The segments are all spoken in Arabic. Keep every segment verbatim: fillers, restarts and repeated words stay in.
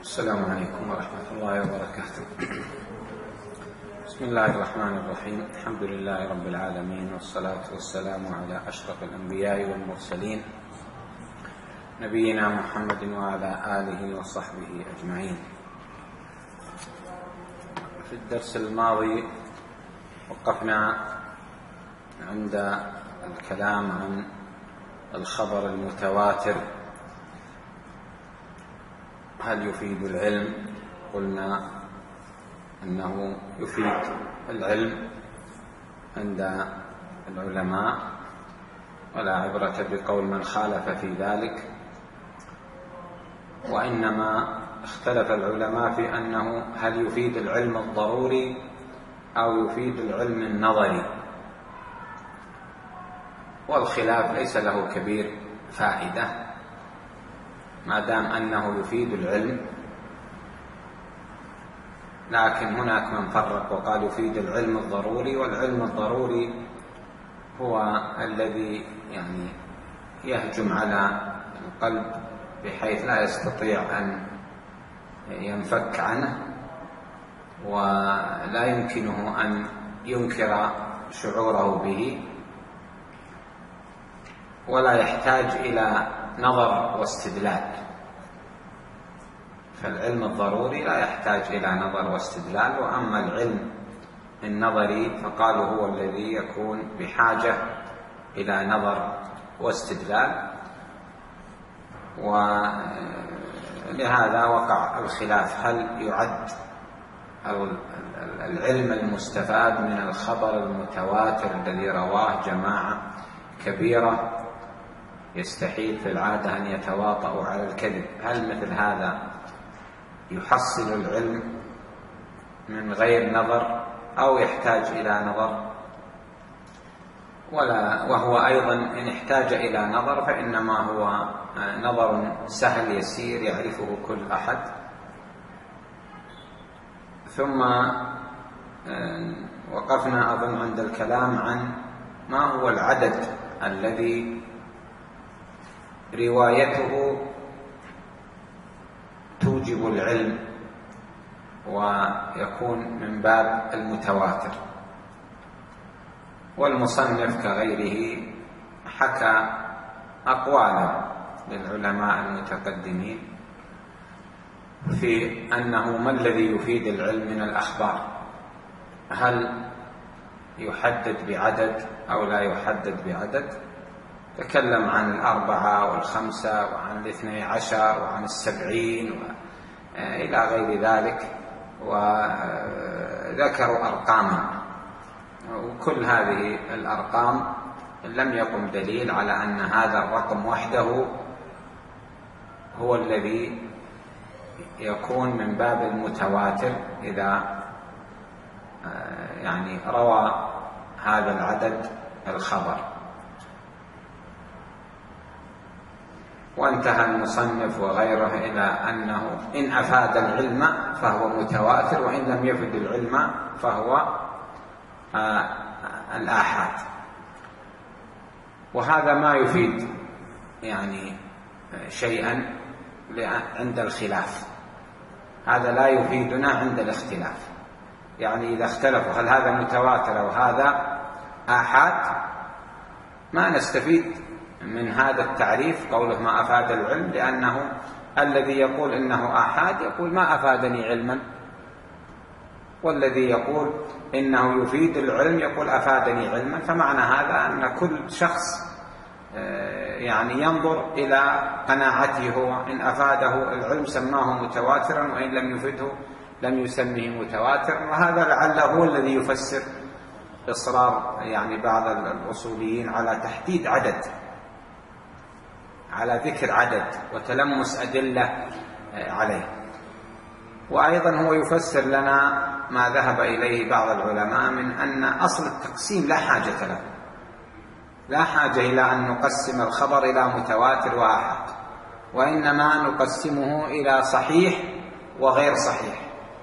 السلام عليكم ورحمة الله وبركاته. بسم الله الرحمن الرحيم. الحمد لله رب العالمين، والصلاة والسلام على أشرف الأنبياء والمرسلين، نبينا محمد وعلى آله وصحبه أجمعين. في الدرس الماضي وقفنا عند الكلام عن الخبر المتواتر، هل يفيد العلم؟ قلنا أنه يفيد العلم عند العلماء، ولا عبرة بقول من خالف في ذلك، وإنما اختلف العلماء في أنه هل يفيد العلم الضروري أو يفيد العلم النظري، والخلاف ليس له كبير فائدة ما دام أنه يفيد العلم، لكن هناك من فرق وقال يفيد العلم الضروري، والعلم الضروري هو الذي يعني يهجم على القلب بحيث لا يستطيع أن ينفك عنه، ولا يمكنه أن ينكر شعوره به، ولا يحتاج إلى نظر واستدلال. فالعلم الضروري لا يحتاج إلى نظر واستدلال، وأما العلم النظري فقالوا هو الذي يكون بحاجة إلى نظر واستدلال، ولهذا وقع الخلاف هل يعد العلم المستفاد من الخبر المتواتر الذي رواه جماعة كبيرة يستحيل في العادة أن يتواطؤوا على الكذب، هل مثل هذا يحصل العلم من غير نظر أو يحتاج إلى نظر؟ ولا وهو أيضا إن احتاج إلى نظر فإنما هو نظر سهل يسير يعرفه كل أحد. ثم وقفنا أظن عند الكلام عن ما هو العدد الذي روايته توجب العلم ويكون من باب المتواتر. والمصنف كغيره حكى أقوالا للعلماء المتقدمين في أنه ما الذي يفيد العلم من الأخبار، هل يحدد بعدد أو لا يحدد بعدد؟ تكلم عن الأربعة والخمسة وعن الاثني عشر وعن السبعين إلى غير ذلك، وذكروا أرقاما، وكل هذه الأرقام لم يقم دليل على أن هذا الرقم وحده هو الذي يكون من باب المتواتر إذا يعني روى هذا العدد الخبر. وانتهى المصنف وغيره إلى أنه إن أفاد العلم فهو متواتر، وإن لم يفد العلم فهو آه الآحاد. وهذا ما يفيد يعني شيئا عند الخلاف، هذا لا يفيدنا عند الاختلاف. يعني إذا اختلفوا هل هذا متواتر أو هذا آحاد ما نستفيد من هذا التعريف قوله ما أفاد العلم، لأنه الذي يقول إنه آحاد يقول ما أفادني علما، والذي يقول إنه يفيد العلم يقول أفادني علما. فمعنى هذا أن كل شخص يعني ينظر إلى قناعته هو، إن أفاده العلم سماه متواترا، وإن لم يفده لم يسميه متواترا. وهذا لعله هو الذي يفسر إصرار يعني بعض الأصوليين على تحديد عدد، على ذكر عدد وتلمس أدلة عليه. وأيضا هو يفسر لنا ما ذهب إليه بعض العلماء من أن أصل التقسيم لا حاجة له، لا حاجة إلى أن نقسم الخبر إلى متواتر وآحاد، وإنما نقسمه إلى صحيح وغير صحيح.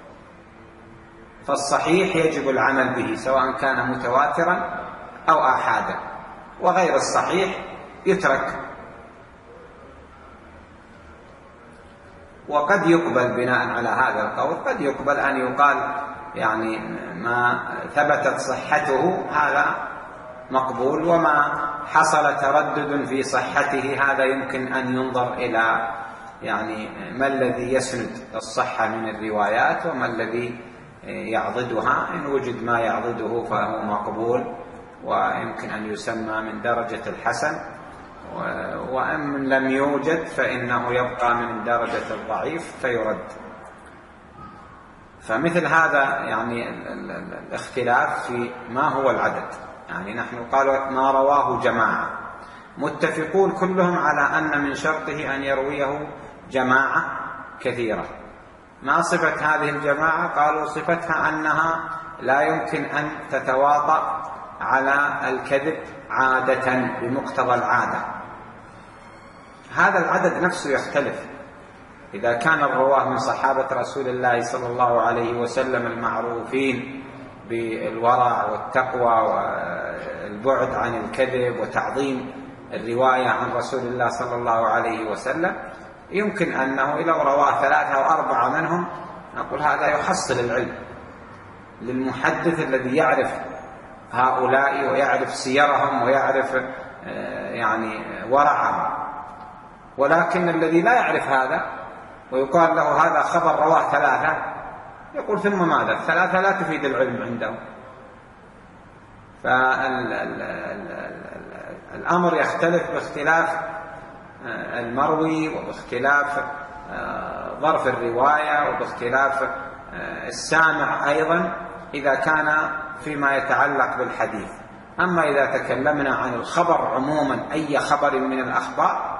فالصحيح يجب العمل به سواء كان متواترا أو آحادا، وغير الصحيح يترك. وقد يقبل بناء على هذا القول، قد يقبل أن يقال يعني ما ثبتت صحته هذا مقبول، وما حصل تردد في صحته هذا يمكن أن ينظر إلى يعني ما الذي يسند الصحة من الروايات وما الذي يعضدها. إن وجد ما يعضده فهو مقبول ويمكن أن يسمى من درجة الحسن، وإن لم يوجد فإنه يبقى من درجة الضعيف فيرد. فمثل هذا يعني الاختلاف في ما هو العدد، يعني نحن قالوا ما رواه جماعة، متفقون كلهم على أن من شرطه أن يرويه جماعة كثيرة. ما صفة هذه الجماعة؟ قالوا صفتها أنها لا يمكن أن تتواطأ على الكذب عادة بمقتضى العادة. هذا العدد نفسه يختلف. إذا كان الرواه من صحابة رسول الله صلى الله عليه وسلم المعروفين بالورع والتقوى والبعد عن الكذب وتعظيم الرواية عن رسول الله صلى الله عليه وسلم، يمكن أنه لو رواه ثلاثة أو أربعة منهم نقول هذا يحصل العلم للمحدث الذي يعرف هؤلاء ويعرف سيرهم ويعرف يعني ورعهم. ولكن الذي لا يعرف هذا ويقال له هذا خبر رواه ثلاثة، يقول ثم ماذا؟ الثلاثة لا تفيد العلم عنده. فالأمر يختلف باختلاف المروي وباختلاف ظرف الرواية وباختلاف السامع أيضا إذا كان فيما يتعلق بالحديث. أما إذا تكلمنا عن الخبر عموما أي خبر من الأخبار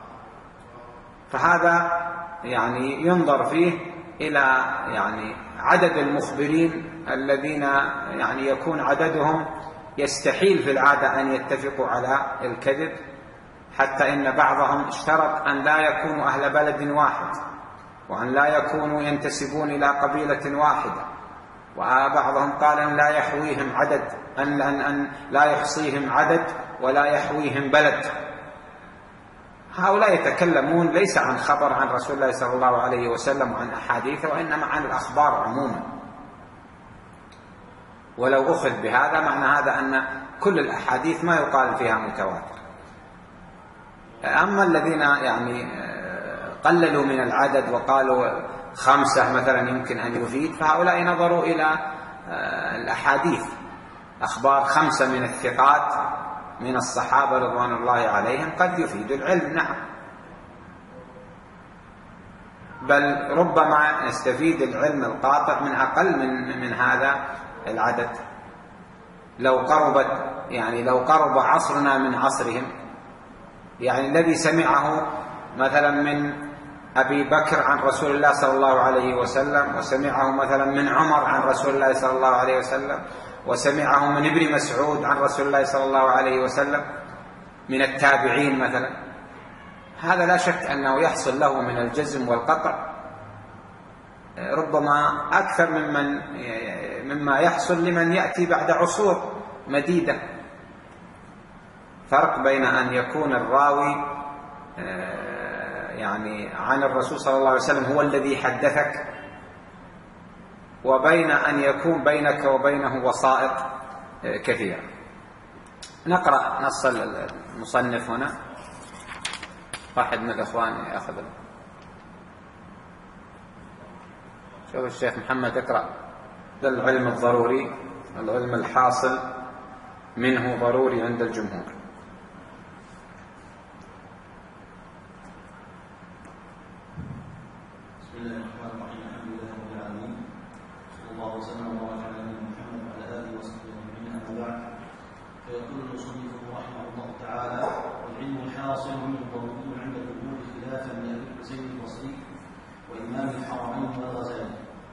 فهذا يعني ينظر فيه إلى يعني عدد المخبرين الذين يعني يكون عددهم يستحيل في العادة أن يتفقوا على الكذب، حتى إن بعضهم اشترط أن لا يكونوا أهل بلد واحد وأن لا يكونوا ينتسبون إلى قبيلة واحدة، وبعضهم قال أن لا يحويهم عدد أن, أن, أن لا يحصيهم عدد ولا يحويهم بلد. هؤلاء يتكلمون ليس عن خبر عن رسول الله صلى الله عليه وسلم وعن أحاديثه، وإنما عن الأخبار عموما. ولو أخذ بهذا معنى هذا أن كل الأحاديث ما يقال فيها متواتر. أما الذين يعني قللوا من العدد وقالوا خمسة مثلا يمكن أن يفيد، فهؤلاء نظروا إلى الأحاديث أخبار خمسة من الثقات من الصحابة رضوان الله عليهم قد يفيد العلم، نعم، بل ربما نستفيد العلم القاطع من أقل من, من هذا العدد. لو قربت يعني لو قرب عصرنا من عصرهم، يعني الذي سمعه مثلا من أبي بكر عن رسول الله صلى الله عليه وسلم، وسمعه مثلا من عمر عن رسول الله صلى الله عليه وسلم، وسمعه من ابن مسعود عن رسول الله صلى الله عليه وسلم من التابعين مثلا، هذا لا شك أنه يحصل له من الجزم والقطع ربما أكثر ممن مما يحصل لمن يأتي بعد عصور مديدة. فرق بين أن يكون الراوي يعني عن الرسول صلى الله عليه وسلم هو الذي حدثك، وبين أن يكون بينك وبينه وسائط كثيرة. نقرأ نص المصنف هنا. واحد من الإخوان يأخذ. شوف الشيخ محمد اقرأ. ده العلم الضروري، العلم الحاصل منه ضروري عند الجمهور. بسم الله الرحمن الرحيم. الحمد لله رب العالمين، صلى الله وسلم وبارك على نبينا محمد وعلى اله وصحبه اجمعين. اما بعد، فيقول المصنف رحمه الله تعالى: والعلم الحاصل منه ضروري عند الجمهور خلافا لابي حسين البصري وامام الحرمين والغزالي.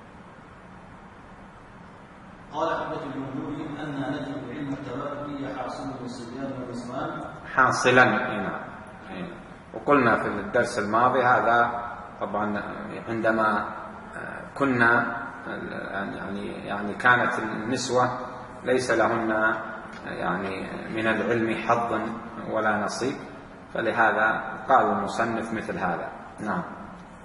قال حبة الجمهور أن نجد علم التواتر حاصل للصبيان والنسوان حاصلا هنا. وقلنا في الدرس الماضي هذا طبعا عندما كنا يعني يعني كانت النسوة ليس لهن يعني من العلم حظ ولا نصيب، فلهذا قال المصنف مثل هذا. نعم.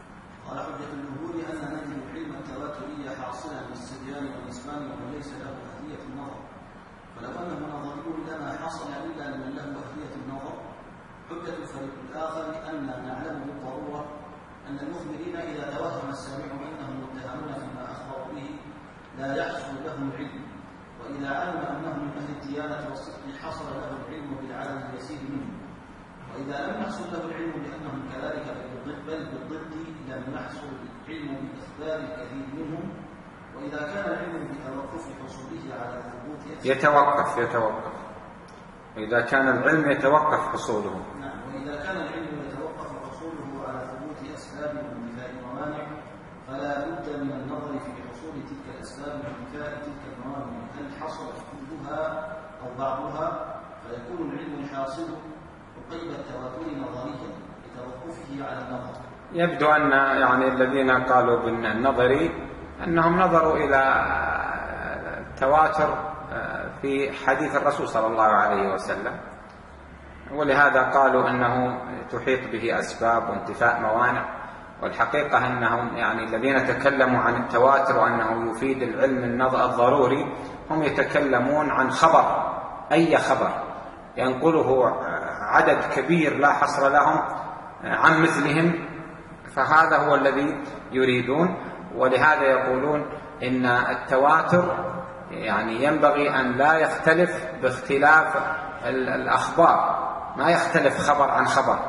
قال حجة الجمهور أن نجد العلم التواتري حاصلا للصبيان والنسوان ومن ليس له أهلية النظر، فلو أنه نظري لما حصل إلا لمن له أهلية النظر. حجة الفريق الآخر أن نعلم بالضرورة أن المخبرين إذا توهم السامع أنهم متهمون فيما أخبروا به لا يحصل لهم العلم، وإذا علم أنهم من أهل الديانة والصدق حصل له العلم بالعدد اليسير منهم، وإذا لم يحصل له العلم بأنهم كذلك بل بالضد لم يحصل العلم بإخبار الكثير منهم. وإذا كان العلم بتوقف حصوله على ثبوت يتوقف يتوقف إذا كان العلم يتوقف حصوله نعم وإذا كان العلم يتوقف حصوله على ثبوت أسباب وانتفاء موانع فلا بد من النظر في حصول تلك الأسباب وانتفاء تلك الموانع، هل حصلت كلها أو بعضها، فيكون العلم الحاصل قيد التواتر نظريا لتوقفه على النظر. يبدو أن يعني الذين قالوا بالنظري أنهم نظروا إلى التواتر في حديث الرسول صلى الله عليه وسلم، ولهذا قالوا أنه تحيط به أسباب وانتفاء موانع. والحقيقة أنهم يعني الذين تكلموا عن التواتر وأنه يفيد العلم الضروري هم يتكلمون عن خبر، أي خبر ينقله عدد كبير لا حصر لهم عن مثلهم، فهذا هو الذي يريدون. ولهذا يقولون إن التواتر يعني ينبغي أن لا يختلف باختلاف الأخبار، ما يختلف خبر عن خبر،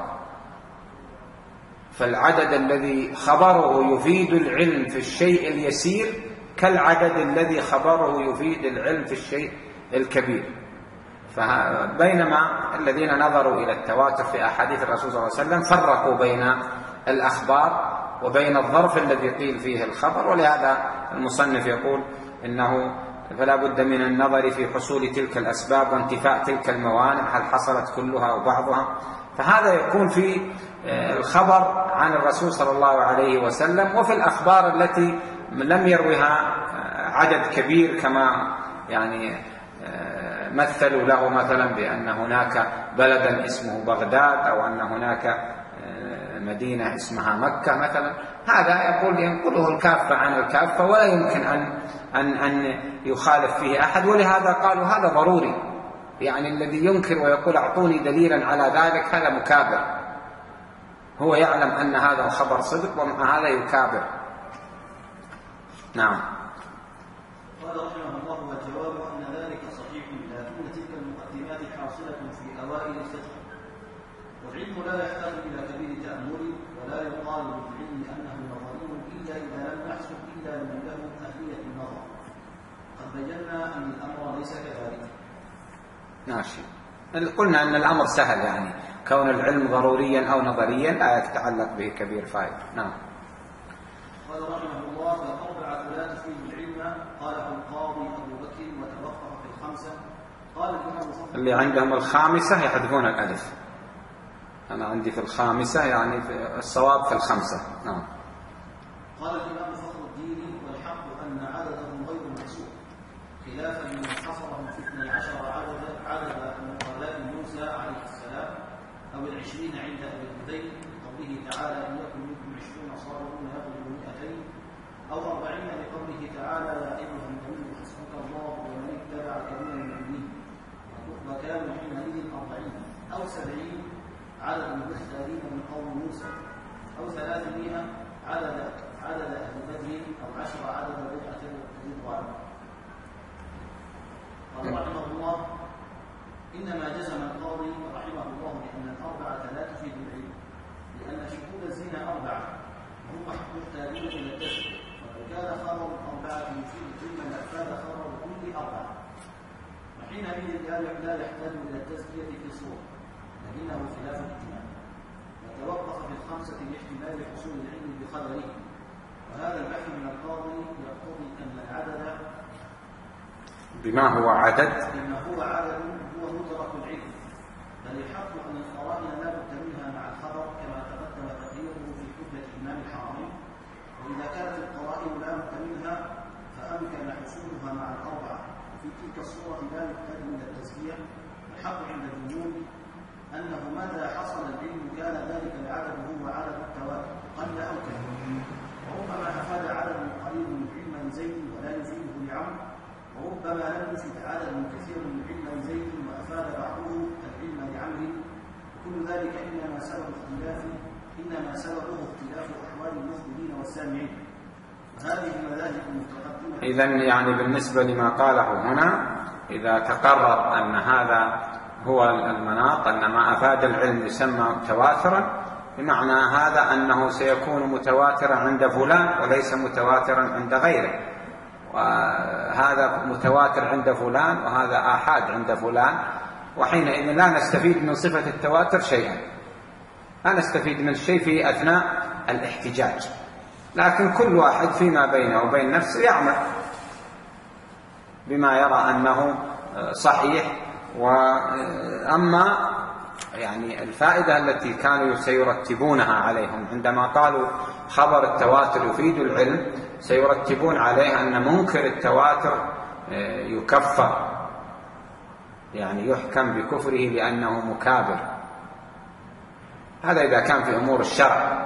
فالعدد الذي خبره يفيد العلم في الشيء اليسير كالعدد الذي خبره يفيد العلم في الشيء الكبير. فبينما الذين نظروا إلى التواتر في أحاديث الرسول صلى الله عليه وسلم فرقوا بين الأخبار وبين الظرف الذي قيل فيه الخبر، ولهذا المصنف يقول إنه فلا بد من النظر في حصول تلك الأسباب وانتفاء تلك الموانع، هل حصلت كلها أو بعضها. فهذا يكون في الخبر عن الرسول صلى الله عليه وسلم، وفي الأخبار التي لم يروها عدد كبير كما يعني مثلوا له مثلا بأن هناك بلدا اسمه بغداد أو أن هناك مدينة اسمها مكة مثلا، هذا يقول ينقله الكافة عن الكافة ولا يمكن أن, أن, أن يخالف فيه أحد. ولهذا قالوا هذا ضروري، يعني الذي ينكر ويقول أعطوني دليلا على ذلك هذا مكابر، هو يعلم أن هذا الخبر صدق ومع هذا يكابر. نعم. قال رحمه الله والجواب أن ذلك صحيح، لكن تلك المقدمات حاصلة في أوائل الفتح، والعلم لا يحتاج إلى كبير تأمل، ولا يقال بالعلم أنه نظري إلا إذا لم يحصل إلا من له أهلية النظر. قد بينا أن الأمر ليس كذلك. ماشي. قلنا أن الأمر سهل، يعني كون العلم ضروريا أو نظريا لا يتعلق به كبير فائدة. نعم. قال رحمه الله فالأربعة لا تفيد العلم، قاله القاضي أبو بكر وتوقف في الخمسة. قال الإمام اللي عندهم الخامسة يحذفون الألف، أنا عندي في الخامسة يعني في الصواب في الخمسة. نعم. قال الإمام فخر الدين والحق أن عددهم غير محسوب، خلافا لمن حصرهم في اثني عشر عدد عدد مقابلات موسى عليه السلام أو العشرين عند أبي الهذيل، قوله تعالى إن يكن منكم عشرون صابرون يغلبوا مئتين، أو أربعين لقوله تعالى يا أيها النبي حسبك الله ومن اتبعك من المؤمنين، وكانوا حينئذ أربعين، أو سبعين عدد المختارين من قوم موسى، أو ثلاثمائة عدد عدد أهل بدر، أو عشر عدد بيعة الرضوان. قال رحمه الله إنما جزم القاضي رحمه الله بأن الأربعة لا تفيد العلم، لأن شهود الزنا أربعة وهم محتاجون إلى التزكية، ولو كان خبر أربعة يفيد العلم لأفاد خبر كل أربعة، وحينئذ لا يحتاج إلى التزكية في صورة، لكنه خلاف الاجتماع، وتوقف في الخمسة لاحتمال حصول العلم بقدره. وهذا البحث من القاضي يقتضي أن العدد بما هو عدد بما هو عدد هو مدرك العلم، بل الحق أن القرائن لا بد منها مع الخبر كما تقدم تقريره في حجة إمام الحرمين. وإذا كانت القرائن لا بد منها فأمكن حصولها مع الأربعة، وفي تلك الصورة لا يحتاج إلى التزكية. الحق عند الجمهور أنه متى حصل العلم كان ذلك العدد هو عدد التواتر، قل أو كثر، وربما أفاد عدد قليل علما زيد ولا يفيده لعمر، وربما لم يفد عدد كثير علما زيد وأفاد بعضه العلم لعمر، وكل ذلك إنما سبب اختلاف إنما سببه اختلاف أحوال المخبرين والسامعين. وهذه المذاهب المتقدمة. إذن يعني بالنسبة لما قاله هنا، إذا تقرر أن هذا هو المناط، أن ما أفاد العلم يسمى متواترا، بمعنى هذا أنه سيكون متواترا عند فلان وليس متواترا عند غيره، وهذا متواتر عند فلان وهذا آحاد عند فلان، وحينئذ لا نستفيد من صفة التواتر شيئا، لا نستفيد من الشيء في أثناء الاحتجاج، لكن كل واحد فيما بينه وبين نفسه يعمل بما يرى أنه صحيح. وأما يعني الفائدة التي كانوا سيرتبونها عليهم عندما قالوا خبر التواتر يفيد العلم، سيرتبون عليه أن منكر التواتر يكفر، يعني يحكم بكفره لأنه مكابر. هذا إذا كان في أمور الشرع،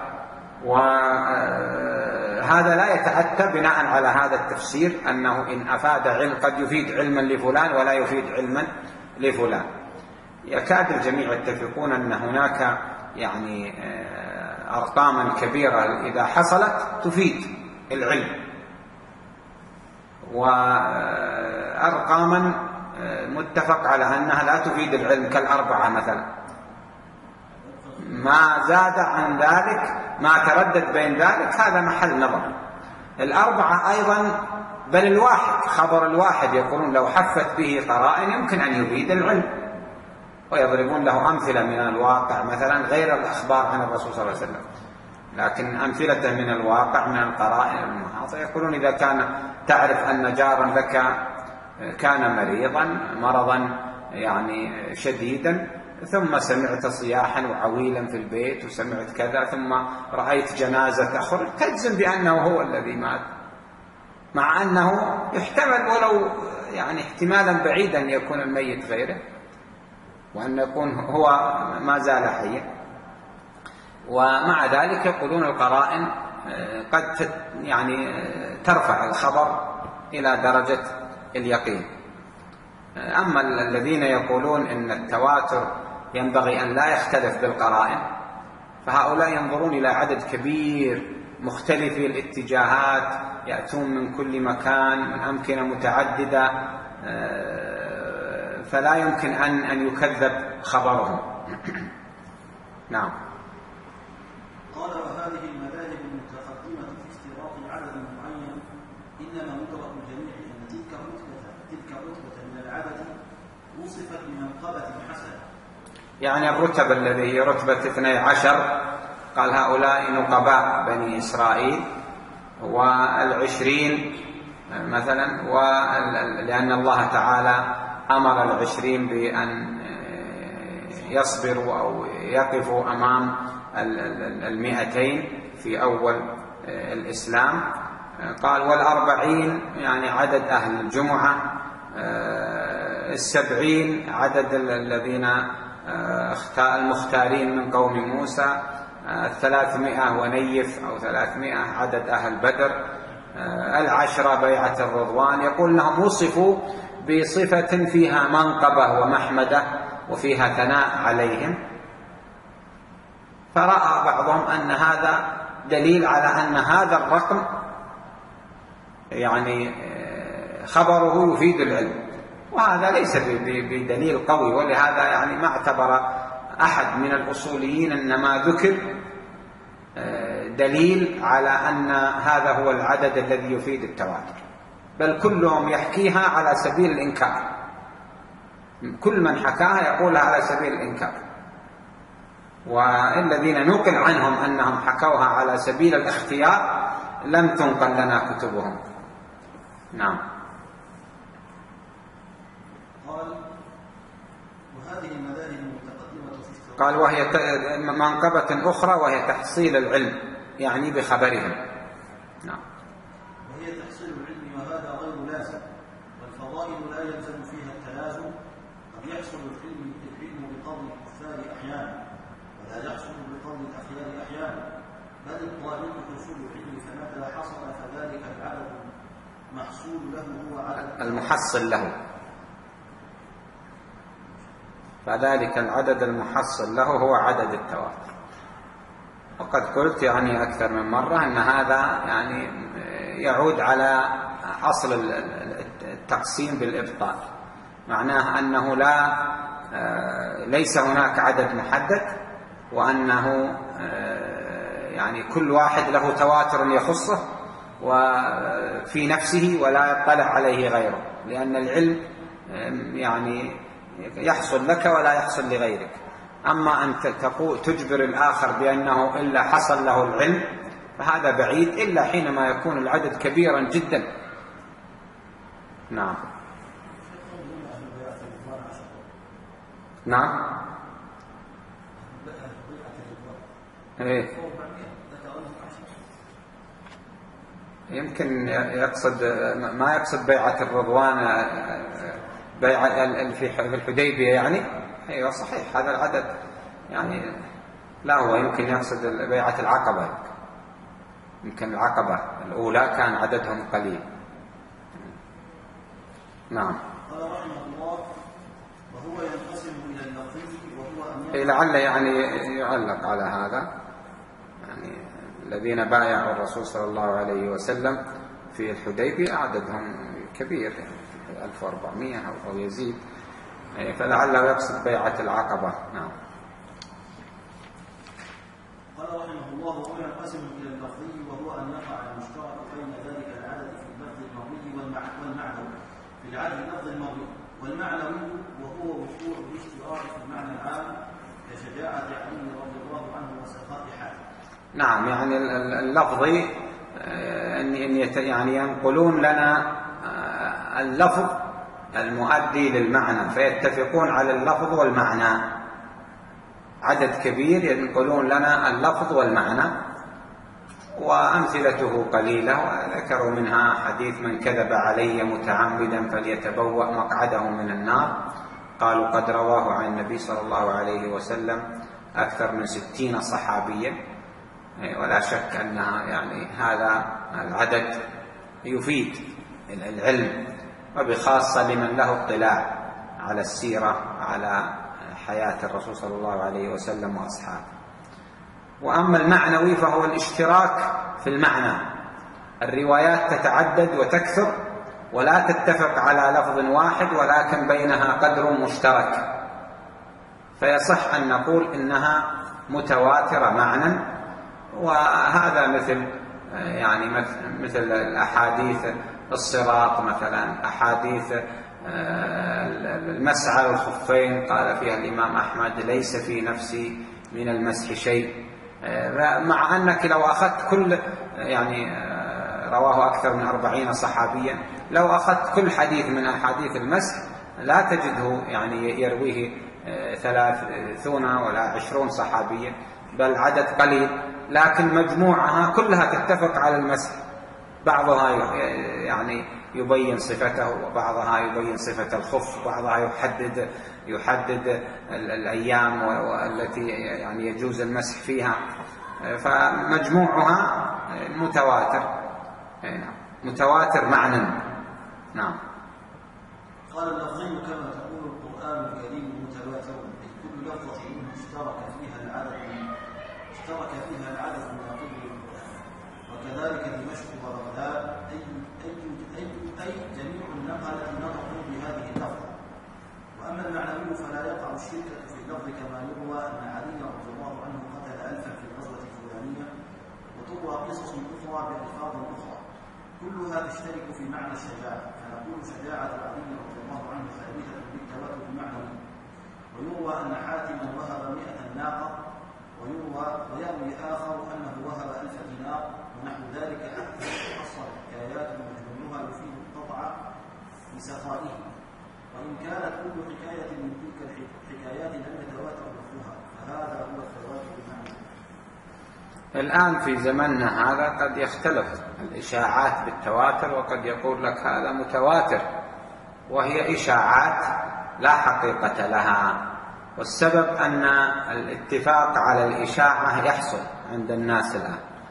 وهذا لا يتأتى بناء على هذا التفسير أنه إن أفاد علم قد يفيد علما لفلان ولا يفيد علما لفلان. يكاد الجميع يتفقون أن هناك يعني أرقاما كبيرة إذا حصلت تفيد العلم، وأرقاما متفق على أنها لا تفيد العلم كالأربعة مثلا. ما زاد عن ذلك، ما تردد بين ذلك، هذا محل نظر. الأربعة أيضا، بل الواحد، خبر الواحد يقولون لو حفت به قرائن يمكن أن يفيد العلم، ويضربون له أمثلة من الواقع مثلا غير الأخبار عن الرسول صلى الله عليه وسلم، لكن أمثلة من الواقع من القرائن المحاطة. يقولون إذا كان تعرف أن جارا لك كان مريضا مرضا يعني شديدا، ثم سمعت صياحا وعويلا في البيت وسمعت كذا، ثم رأيت جنازة تخرج، تجزم بأنه هو الذي مات، مع أنه يحتمل ولو يعني احتمالا بعيدا يكون الميت غيره، وأن يكون هو ما زال حيا. ومع ذلك يقولون القرائن قد يعني ترفع الخبر إلى درجة اليقين. أما الذين يقولون إن التواتر ينبغي أن لا يختلف بالقرائن، فهؤلاء ينظرون إلى عدد كبير مختلفي الاتجاهات، يأتون من كل مكان من أمكنة متعددة، فلا يمكن أن أن يكذب خبرهم. نعم. قال وهذه المذاهب المتقدمة في اشتراط عدد معين إنما مدرك الجميع أن تلك الرتبة تلك الرتبة من العدد وصفت بمنقبة حسنة. يعني الرتبة الذي هي رتبة اثني عشر، قال هؤلاء نقباء بني إسرائيل، والعشرين مثلا، ولأن الله تعالى أمر العشرين بأن يصبروا أو يقفوا أمام المئتين في أول الإسلام. قال والأربعين يعني عدد أهل الجمعة، السبعين عدد الذين المختارين من قوم موسى، الثلاثمائة ونيف أو ثلاثمائة عدد أهل بدر، العشرة بيعة الرضوان. يقول أنهم وصفوا بصفة فيها منقبة ومحمدة وفيها ثناء عليهم، فرأى بعضهم أن هذا دليل على أن هذا الرقم يعني خبره يفيد العلم، وهذا ليس بدليل قوي. ولهذا يعني ما اعتبر أحد من الأصوليين أن ما ذكر دليل على أن هذا هو العدد الذي يفيد التواتر، بل كلهم يحكيها على سبيل الإنكار، كل من حكاها يقولها على سبيل الإنكار، والذين نقل عنهم أنهم حكوها على سبيل الاختيار لم تنقل لنا كتبهم. نعم. قال وهذه المذاهب المتقدمة في قال وهي منقبة أخرى وهي تحصيل العلم، يعني بخبرهم. نعم. وهي تحصيل العلم، وهذا غير لازم، والفضائل لا يلزم فيها التلازم. قد يحصل العلم العلم بقول الكفار أحيانا، ولا يحصل بقول الأخيار أحيانا، بل الطالب حصول العلم فمتى حصل فذلك العدد المحصول له هو عدد المحصل له فذلك العدد المحصل له هو عدد التواتر. وقد قلت يعني أكثر من مرة أن هذا يعني يعود على أصل التقسيم بالإبطال، معناه أنه لا ليس هناك عدد محدد، وأنه يعني كل واحد له تواتر يخصه وفي نفسه ولا يطلع عليه غيره، لأن العلم يعني يحصل لك ولا يحصل لغيرك. أما أن تجبر الآخر بأنه إلا حصل له العلم فهذا بعيد، إلا حينما يكون العدد كبيرا جدا. نعم نعم إيه. يمكن يقصد ما يقصد بيعة الرضوان، بيعة في الحديبية يعني. أيوة صحيح هذا العدد يعني، لا هو يمكن يقصد بيعة العقبة، يمكن العقبة الأولى كان عددهم قليل. نعم. قال رحمه الله وهو ينقسم إلى اللفظي وهو أن إيه لعل يعني يعلق على هذا، يعني الذين بايعوا الرسول صلى الله عليه وسلم في الحديبية عددهم كبير يعني ألف وأربعمائة أو يزيد، فلعله يقصد بيعة العقبة. نعم. قال رحمه الله وهو ينقسم إلى اللفظي وهو أن يقع المشترك بين ذلك العدد في اللفظ المروي والمعنوي، في العدد اللفظ المروي والمعنوي وهو وقوع الاشتراك في المعنى العام كشجاعة علي رضي الله عنه وسخاء حاله. نعم يعني اللفظي يعني ينقلون لنا اللفظ المؤدي للمعنى فيتفقون على اللفظ والمعنى، عدد كبير ينقلون لنا اللفظ والمعنى، وأمثلته قليلة، وذكروا منها حديث من كذب علي متعمدا فليتبوأ مقعده من النار. قالوا قد رواه عن النبي صلى الله عليه وسلم أكثر من ستين صحابيا، ولا شك أنها يعني هذا العدد يفيد العلم، وبخاصة لمن له اطلاع على السيرة على حياة الرسول صلى الله عليه وسلم وأصحابه. وأما المعنوي فهو الاشتراك في المعنى، الروايات تتعدد وتكثر ولا تتفق على لفظ واحد ولكن بينها قدر مشترك، فيصح أن نقول إنها متواترة معنى. وهذا مثل يعني مثل الأحاديث الصراط مثلا، أحاديث المسح على الخفين قال فيها الإمام أحمد ليس في نفسي من المسح شيء، مع أنك لو أخذت كل يعني رواه أكثر من أربعين صحابيا، لو أخذت كل حديث من أحاديث المسح لا تجده يعني يرويه ثلاثون ولا عشرون صحابيا، بل عدد قليل، لكن مجموعها كلها تتفق على المسح، بعضها يعني يبين صفته وبعضها يبين صفة الخف، وبعضها يحدد يحدد الأيام التي يعني يجوز المسح فيها، فمجموعها متواتر متواتر معنى. نعم. قال اللفظي كما تقول القرآن الكريم متواتر، أي كل لفظة منه اشترك فيها العدد اشترك فيها العدد من قبل القرآن، وكذلك دمشق وبغداد أي أي أي أي جميع النقلة نطقوا بهذه اللفظة. وأما المعنوي فلا يقع الشركة في اللفظ كما يروى أن علي رضي الله عنه قتل ألفا في الغزوة الفلانية، وتروى قصص أخرى بألفاظ أخرى كلها تشترك في معنى الشجاعة، فنقول شجاعة علي رضي الله عنه ثابتة بالتواتر المعنوي. ويروى أن حاتما وهب مئة ناقة، ويروى ويروي آخر أنه وهب ألف دينار، ونحو ذلك حتى تحصل حكايات مجموعها يفيد القطع بسخائه، وإن كانت كل حكاية من تلك الحكايات لم يتواتر لفظها، فهذا هو التواتر المعنوي. الآن في زمننا هذا قد يختلف الإشاعات بالتواتر، وقد يقول لك هذا متواتر، وهي إشاعات لا حقيقة لها، والسبب أن الاتفاق على الإشاعة يحصل عند الناس الآن،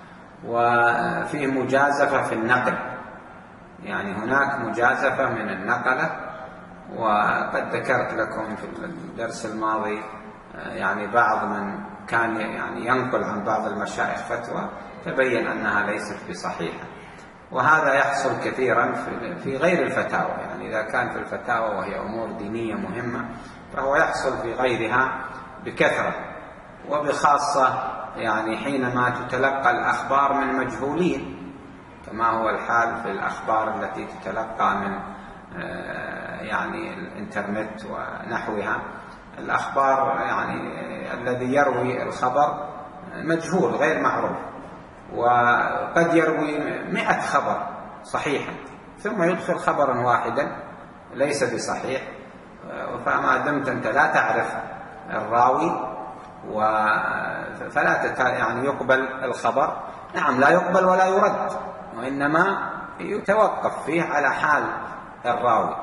وفيه مجازفة في النقل، يعني هناك مجازفة من النقلة. وقد ذكرت لكم في الدرس الماضي يعني بعض من كان يعني ينقل عن بعض المشايخ فتوى تبين أنها ليست بصحيحة، وهذا يحصل كثيرا في غير الفتاوى. يعني إذا كان في الفتاوى وهي أمور دينية مهمة فهو يحصل في غيرها بكثرة، وبخاصة يعني حينما تتلقى الأخبار من مجهولين، كما هو الحال في الأخبار التي تتلقى من يعني الإنترنت ونحوها. الأخبار يعني الذي يروي الخبر مجهول غير معروف، وقد يروي مئة خبر صحيحا ثم يدخل خبرا واحدا ليس بصحيح. فما دمت أنت لا تعرف الراوي فلا يعني يقبل الخبر. نعم لا يقبل ولا يرد، وإنما يتوقف فيه على حال الراوي.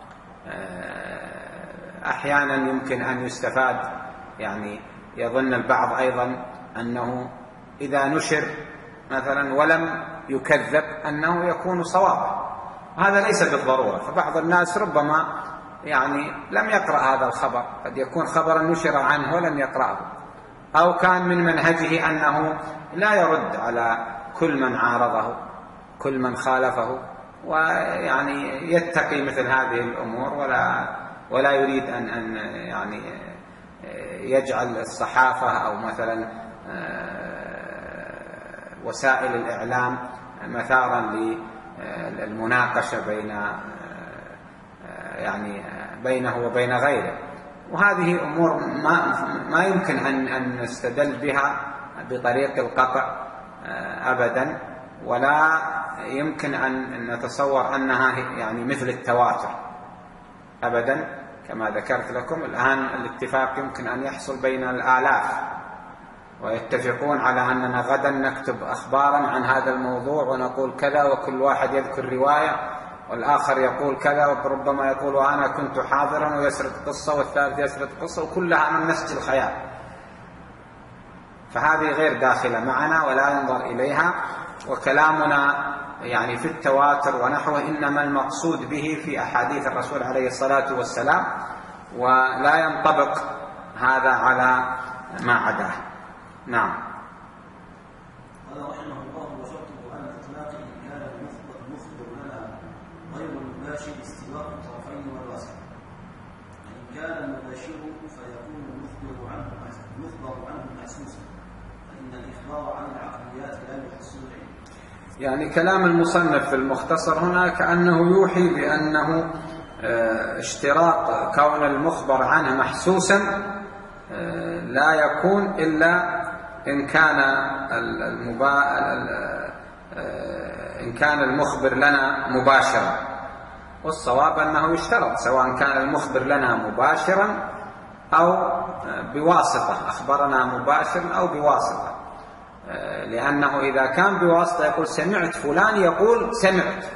أحيانا يمكن أن يستفاد، يعني يظن البعض أيضا أنه إذا نشر مثلا ولم يكذب أنه يكون صوابا، هذا ليس بالضرورة. فبعض الناس ربما يعني لم يقرأ هذا الخبر، قد يكون خبرا نشر عنه ولم يقرأه، أو كان من منهجه أنه لا يرد على كل من عارضه كل من خالفه، ويعني يتقي مثل هذه الأمور ولا ولا يريد أن أن يعني يجعل الصحافة أو مثلا وسائل الإعلام مثارا للمناقشة بين يعني بينه وبين غيره. وهذه أمور ما ما يمكن أن أن نستدل بها بطريق القطع أبدا، ولا يمكن أن نتصور أنها يعني مثل التواتر أبدا. كما ذكرت لكم الآن الاتفاق يمكن أن يحصل بين الآلاف، ويتفقون على أننا غدا نكتب أخبارا عن هذا الموضوع ونقول كذا، وكل واحد يذكر رواية والآخر يقول كذا، وربما يقول وأنا كنت حاضرا ويسرد قصة والثالث يسرد قصة، وكلها من نسج الخيال. فهذه غير داخلة معنا ولا ينظر إليها. وكلامنا يعني في التواتر ونحوه إنما المقصود به في أحاديث الرسول عليه الصلاة والسلام، ولا ينطبق هذا على ما عداه. نعم. قال رحمه الله: وشرطه على الإطلاق إن كان المخبر لنا غير المباشر استواء الطرفين والواسع. إن كان المباشر فيكون المخبر عنه المخبر عنه محسوسا، فإن الإخبار عن العقليات لا يحسن العلم. يعني كلام المصنف في المختصر هنا كأنه يوحي بأنه اشتراط كون المخبر عنه محسوسا لا يكون إلا إن كان المبا... إن كان المخبر لنا مباشرا. والصواب أنه يشترط سواء كان المخبر لنا مباشرا أو بواسطة، أخبرنا مباشرا أو بواسطة، لأنه إذا كان بواسطة يقول سمعت فلان يقول سمعت،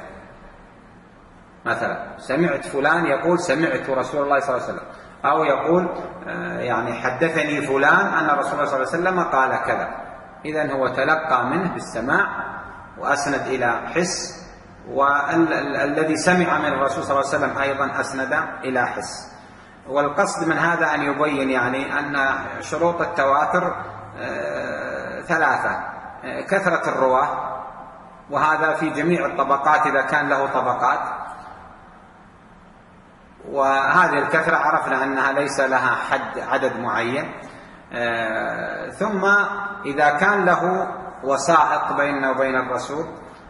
مثلا سمعت فلان يقول سمعت رسول الله صلى الله عليه وسلم، أو يقول يعني حدثني فلان أن رسول الله صلى الله عليه وسلم قال كذا. إذن هو تلقى منه بالسماع وأسند إلى حس، والذي سمع من الرسول صلى الله عليه وسلم أيضا أسند إلى حس. والقصد من هذا أن يبين يعني أن شروط التواتر ثلاثة: كثرة الرواة، وهذا في جميع الطبقات إذا كان له طبقات، وهذه الكثرة عرفنا أنها ليس لها حد عدد معين. ثم إذا كان له وسائط بيننا وبين الرسول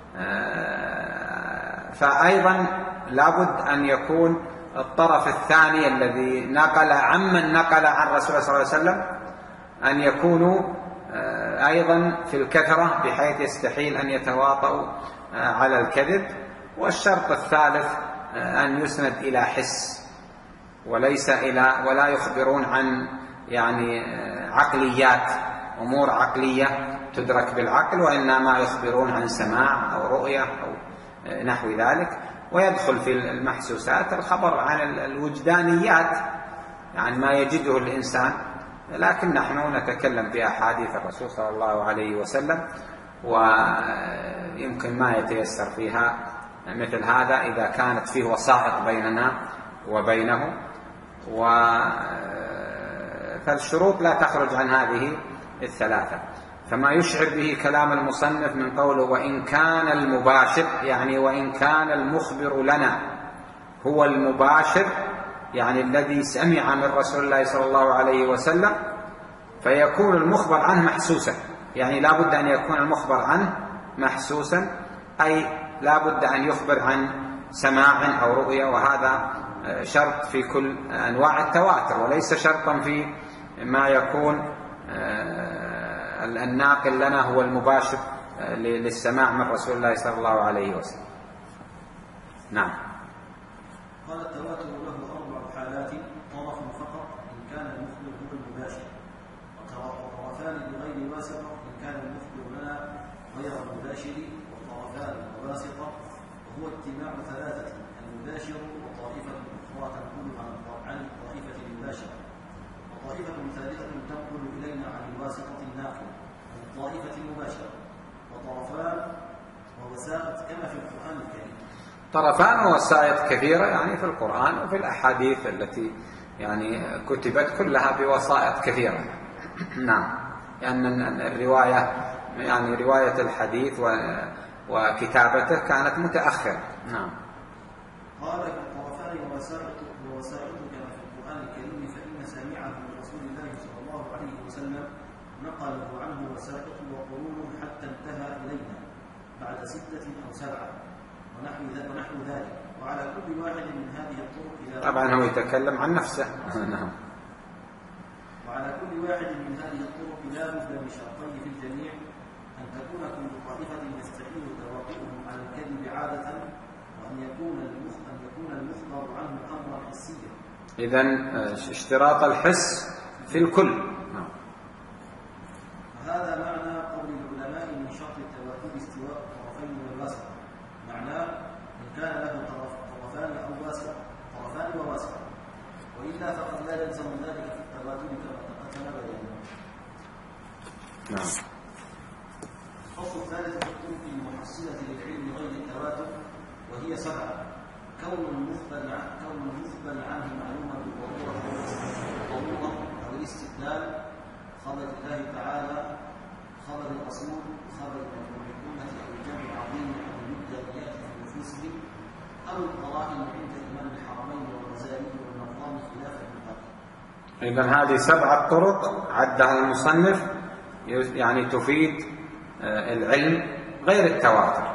فأيضا لابد أن يكون الطرف الثاني الذي نقل عمن نقل عن الرسول صلى الله عليه وسلم أن يكونوا أيضا في الكثرة بحيث يستحيل أن يتواطؤوا على الكذب. والشرط الثالث أن يسند إلى حس وليس إلى ولا يخبرون عن يعني عقليات، أمور عقلية تدرك بالعقل، وإنما يخبرون عن سماع أو رؤية أو نحو ذلك. ويدخل في المحسوسات الخبر عن الوجدانيات، يعني ما يجده الإنسان، لكن نحن نتكلم في أحاديث الرسول صلى الله عليه وسلم. ويمكن ما يتيسر فيها مثل هذا إذا كانت فيه وسائط بيننا وبينه، فالشروط لا تخرج عن هذه الثلاثة. فما يشعر به كلام المصنف من قوله وإن كان المباشر، يعني وإن كان المخبر لنا هو المباشر، يعني الذي سمع من رسول الله صلى الله عليه وسلم، فيكون المخبر عنه محسوسا، يعني لا بد أن يكون المخبر عنه محسوسا، أي لا بد أن يخبر عن سماع أو رؤية، وهذا شرط في كل أنواع التواتر، وليس شرطا في ما يكون الناقل لنا هو المباشر للسماع من رسول الله صلى الله عليه وسلم. نعم. قال التواتر له أربع حالات: طرف فقط إن كان المخبر هو المباشر، وطرفان بغير واسطة إن كان المخبر لنا غير المباشر، وطرفان وواسطة، وهو اجتماع ثلاثة: المباشر وطائفة أخرى تنقل عن الطائفة المباشرة، وطائفة ثالثة تنقل إلينا عن الواسطة الناقل عن الطائفة المباشرة، وطرفان ووسائط كما في القرآن الكريم. طرفان ووسائط كثيرة يعني في القرآن وفي الأحاديث التي يعني كتبت كلها بوسائط كثيرة. نعم، لأن يعني الرواية يعني رواية الحديث وكتابته كانت متأخرة. نعم. قال الطرفان ووسائط ووسائط كما في القرآن الكريم، فإن سميعه من رسول الله صلى الله عليه وسلم نقله عنه وسائط وقرون حتى انتهى إلينا بعد ستة أو سبعة ونحو ذلك، وعلى كل واحد من هذه الطرق طبعا هو يتكلم عن نفسه. نعم. وعلى كل واحد من هذه الطرق لا بد من شرطين في الجميع: أن تكون كل طائفة يستحيل تواطؤهم على الكذب عادة، وأن يكون أن يكون المخبر عنه أمرا حسيا. إذن اشتراط الحس في الكل. وهذا معنى قول العلماء من شرط التواتر استواء الطرفين والواسطة، معناه إن كان له طرفان أو واسطة طرفان وواسطة، وإلا فقد لا يلزم ذلك في التواتر كما تقدم بيانه. نعم. الفصل الثالث في الطرق المحصلة للعلم غير التواتر، وهي سبعة: كون المخبر كون المخبر عنه معلومة بالضرورة أو الاستدلال، خبر الله تعالى، خبر الرسول، خبر الحكومة أو الجمع العظيم أو المبتغيات في نفوسهم، أو القرائن عند إمام الحرمين والغزالي والنظام خلاف المتقين. إذن هذه سبعة طرق عدها المصنف يعني تفيد العلم غير التواتر.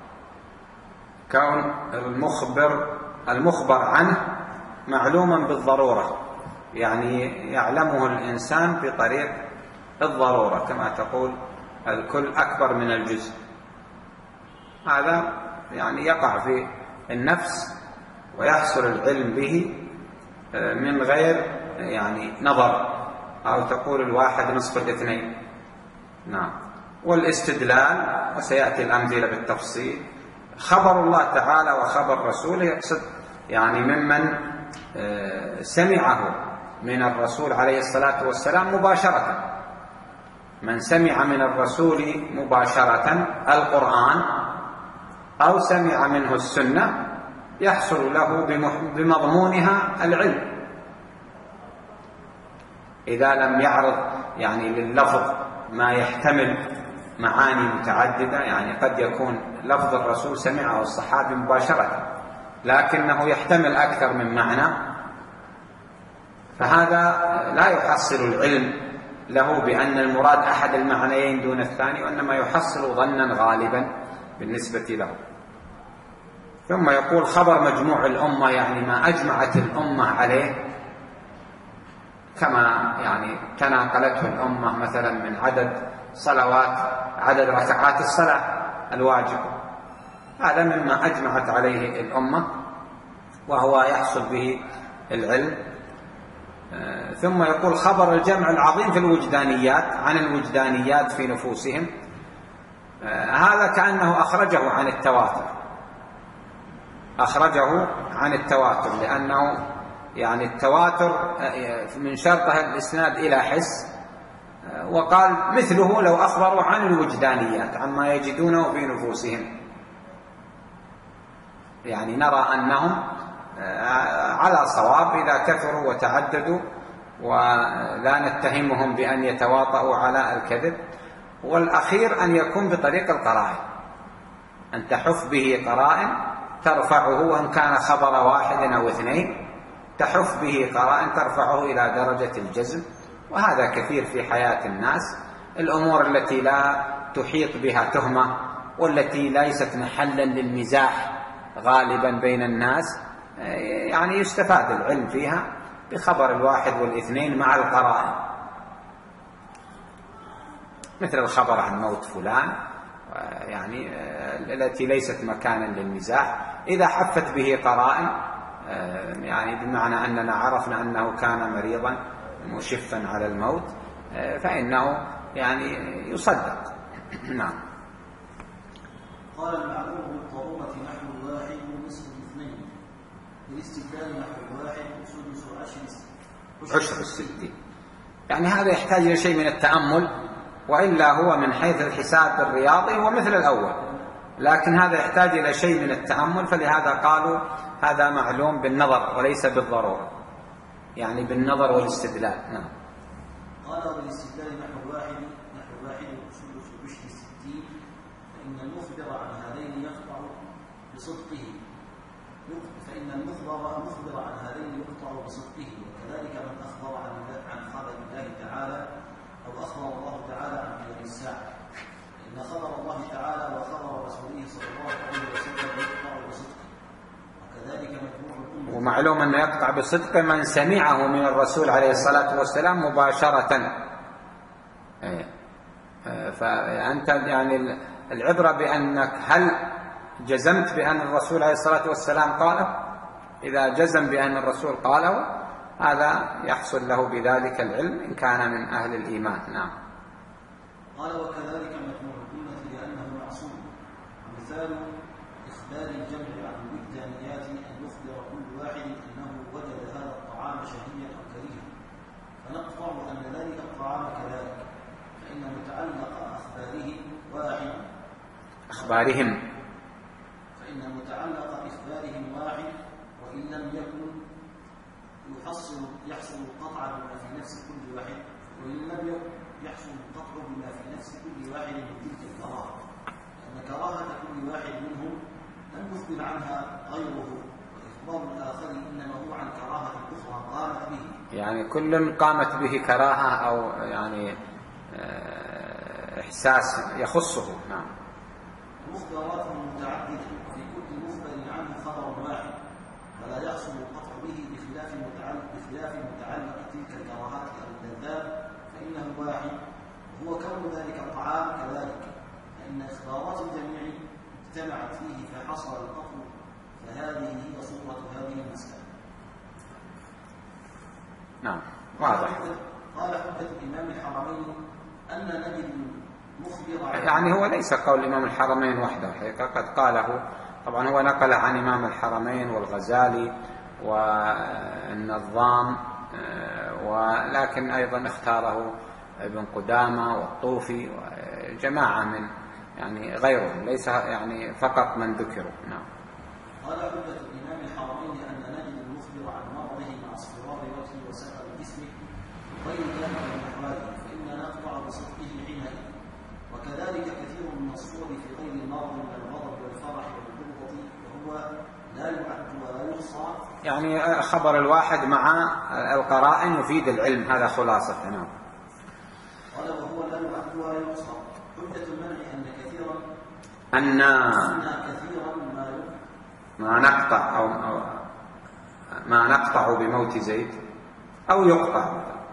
كون المخبر المخبر عنه معلوما بالضرورة، يعني يعلمه الإنسان بطريق الضرورة، كما تقول الكل أكبر من الجزء. هذا يعني يقع في النفس ويحصل العلم به من غير يعني نظر، أو تقول الواحد نصف الاثنين. نعم. والاستدلال وسيأتي الأمثلة بالتفصيل. خبر الله تعالى وخبر رسوله يقصد يعني ممن سمعه من الرسول عليه الصلاة والسلام مباشرة. من سمع من الرسول مباشرة القرآن أو سمع منه السنة يحصل له بمضمونها العلم، إذا لم يعرض يعني لللفظ ما يحتمل معاني متعددة. يعني قد يكون لفظ الرسول سمعه الصحابي مباشرة لكنه يحتمل أكثر من معنى، فهذا لا يحصل العلم له بأن المراد أحد المعنيين دون الثاني، وإنما يحصل ظنا غالبا بالنسبة له. ثم يقول خبر مجموع الأمة، يعني ما أجمعت الأمة عليه، كما يعني تناقلته الأمة مثلا من عدد صلوات، عدد ركعات الصلاة الواجب، هذا مما أجمعت عليه الأمة وهو يحصل به العلم. ثم يقول خبر الجمع العظيم في الوجدانيات، عن الوجدانيات في نفوسهم، هذا كأنه أخرجه عن التواتر، أخرجه عن التواتر لأنه يعني التواتر من شرطها الإسناد إلى حس، وقال مثله لو أخبروا عن الوجدانيات عما يجدونه في نفوسهم، يعني نرى أنهم على صواب إذا كثروا وتعددوا، ولا نتهمهم بأن يتواطؤوا على الكذب. والأخير أن يكون بطريق القرائن، أن تحف به قرائن ترفعه، وإن كان خبر واحد أو اثنين تحف به قرائن ترفعه إلى درجة الجزم. وهذا كثير في حياة الناس، الأمور التي لا تحيط بها تهمة والتي ليست محلا للمزاح غالبا بين الناس، يعني يستفاد العلم فيها بخبر الواحد والاثنين مع القرائن، مثل الخبر عن موت فلان، يعني التي ليست مكانا للمزاح، إذا حفت به قرائن، يعني بمعنى أننا عرفنا أنه كان مريضا مشفا على الموت، فإنه يعني يصدق. نعم. قال المعلوم بالضرورة نحو الواحد ونصف الاثنين، بالاستدلال نحو الواحد وسدس عشر عشر الستين. يعني هذا يحتاج إلى شيء من التأمل، وإلا هو من حيث الحساب الرياضي هو مثل الأول، لكن هذا يحتاج إلى شيء من التأمل، فلهذا قالوا هذا معلوم بالنظر وليس بالضرورة، يعني بالنظر والاستدلال. نعم. قال بالاستدلال نحو الواحد نحو الواحد وسدس عشر الستين، فإن المخبر عن هذين يقطع بصدقه فإن المخبر المخبر عن هذين يقطع بصدقه، وكذلك من أخبر عن عن خبر الله تعالى أو أخبر الله تعالى عن قيام الساعة، إن خبر الله تعالى وخبر رسوله صلى الله عليه وسلم يقطع بصدقه، وكذلك مجموع الأمة. ومعلوم أنه يقطع بصدق من سمعه من الرسول عليه الصلاة والسلام مباشرة. فأنت يعني العبرة بأنك هل جزمت بأن الرسول عليه الصلاة والسلام قاله؟ إذا جزم بأن الرسول قاله هذا يحصل له بذلك العلم إن كان من أهل الإيمان. نعم. قال وكذلك مجموع الأمة لأنه معصوم، مثال إخبار الجمع عن الوجدانيات أن يخبر كل واحد أنه وجد هذا الطعام شهيا أو كريها، فنقطع أن ذلك الطعام كذلك، فإن متعلق أخباره واحد أخبارهم فإن متعلق إخبارهم واحد، وإن لم يكن يحصل يحصل القطع بما في نفس كل واحد وإن لم يكن يحصل القطع بما في نفس كل واحد من تلك الكراهة، لأن كراهة كل واحد منهم لم يخبر عنها غيره، وإخبار الآخر إنما هو عن كراهة أخرى قامت به، يعني كل قامت به كراهة أو يعني إحساس يخصه. نعم. مخبراتهم متعددة، وفي كل مخبر عنه خبر واحد، فلا يحصل القطع به بخلاف متعلق بخلاف متعلق تلك الكراهات أو اللذات، فإنه واحد، وهو كون ذلك الطعام كذلك، فإن إخبارات الجميع اجتمعت فيه فحصل القطع، فهذه هي صورة هذه المسألة. نعم. واضح. قال حجة إمام الحرمين أن نجد مخبر، يعني هو ليس قول إمام الحرمين وحده، قد قاله طبعا، هو نقل عن إمام الحرمين والغزالي والنظام، ولكن أيضا اختاره ابن قدامة والطوفي وجماعة من يعني غيرهم، ليس يعني فقط من ذكروا. نعم. قال حجة إمام الحرمين أن نجد المخبر عن مرضه مع اصفرار وجهه وسائر جسمه غير ذلك من أحواله، فإن نقطع بصدقه حينئذ، وكذلك كثير من المصفور في غير المرض من الغضب والفرح والبغضة، وهو لا يعد ولا يحصى، يعني خبر الواحد مع القرائن يفيد العلم، هذا خلاصة. نعم. قال وهو لا يعد ولا يحصى. حجة المنع أن كثيرا أن كثيرا ما ما نقطع أو ما نقطع بموت زيد أو يقطع،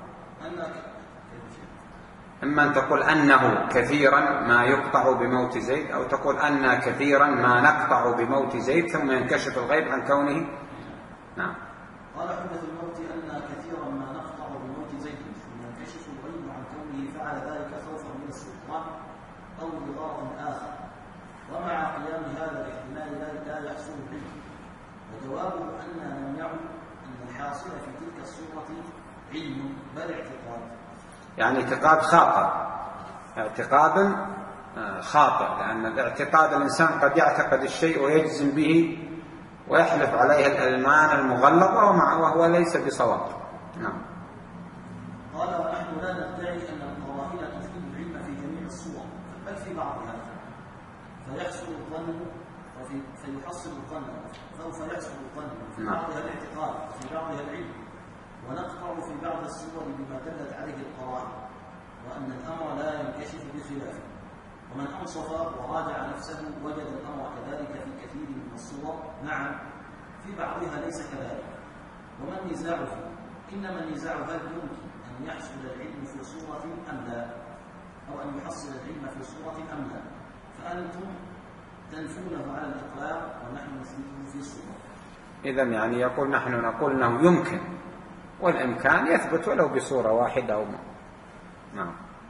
إما أن تقول أنه كثيرا ما يقطع بموت زيد، أو تقول أن كثيرا ما نقطع بموت زيد ثم ينكشف الغيب عن كونه. نعم. قال حجة الموت أن كثيرا ما نقطع بموت زيد ثم ينكشف الغيب عن كونه فعل ذلك خوفا من السلطان أو لغرض آخر، ومع قيام هذا الاحتمال لا يحصل به، وجوابه أن نمنع أن الحاصل في تلك الصورة علم بل اعتقاد. يعني اعتقاد خاطئ، اعتقاد خاطئ، لأن الاعتقاد الإنسان قد يعتقد الشيء ويجزم به ويحلف عليه الألمان المغلظة وهو ليس بصواب. نعم. قال ونحن لا ندعي أن القرائن تفيد العلم في جميع الصور بل في بعضها، فيحصل الظن وفي فيحصل الظن أو فيحصل الظن في بعضها الاعتقاد وفي بعضها العلم، ونقطع في بعض الصور بما دلت عليه القرائن، وأن الأمر لا ينكشف بخلافه. ومن أنصف وراجع نفسه وجد الأمر كذلك في كثير من الصور، نعم في بعضها ليس كذلك. وما النزاع فيه؟ إنما النزاع هل يمكن أن يحصل العلم في صورة أم لا، أو أن يحصل العلم في صورة أم لا، فأنتم تنفونه على الإطلاق ونحن نثبته في صورة. إذن يعني يقول نحن نقول أنه يمكن، والإمكان يثبت ولو بصورة واحدة أو ما. نعم.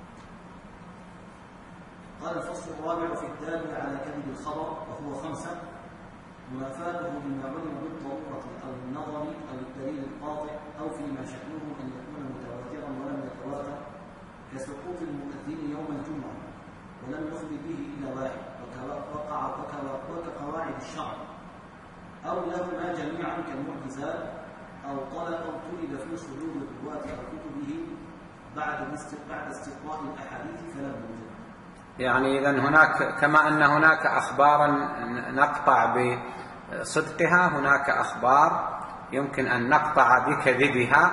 قال الفصل الرابع في الدال على كذب الخبر وهو خمسة: منافاته بما علم بالضرورة أو النظر أو الدليل القاطع أو فيما شأنه أن يكون متواترا ولم يتواتر، كسقوط المؤذن يوم الجمعة ولم يخبر به إلا واحد، وقع وكقواعد الشرع، أو لهما جميعا كالمعجزات، أو طلب أو طلب في صدور الرواة أو كتبه بعد بعد استقراء الأحاديث فلم يوجد. يعني إذن هناك كما أن هناك أخبارا نقطع بصدقها، هناك أخبار يمكن أن نقطع بكذبها،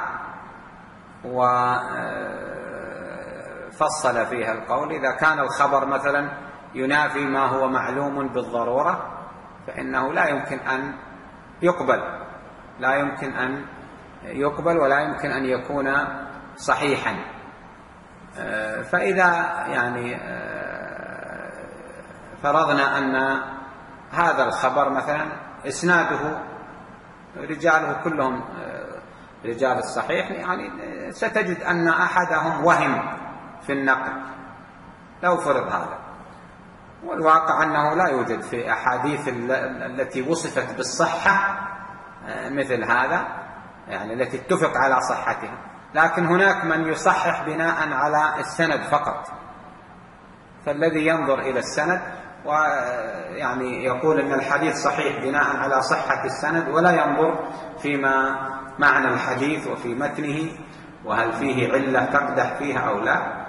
وفصل فيها القول. إذا كان الخبر مثلا ينافي ما هو معلوم بالضرورة فإنه لا يمكن أن يقبل، لا يمكن أن يقبل ولا يمكن أن يكون صحيحا. فإذا يعني فرضنا أن هذا الخبر مثلا إسناده رجاله كلهم رجال الصحيح، يعني ستجد أن أحدهم وهم في النقل لو فرض هذا، والواقع أنه لا يوجد في أحاديث التي وصفت بالصحة مثل هذا، يعني التي اتفق على صحتها، لكن هناك من يصحح بناء على السند فقط، فالذي ينظر إلى السند ويعني يقول أن الحديث صحيح بناء على صحة السند، ولا ينظر فيما معنى الحديث وفي متنه وهل فيه علة تقدح فيها أو لا،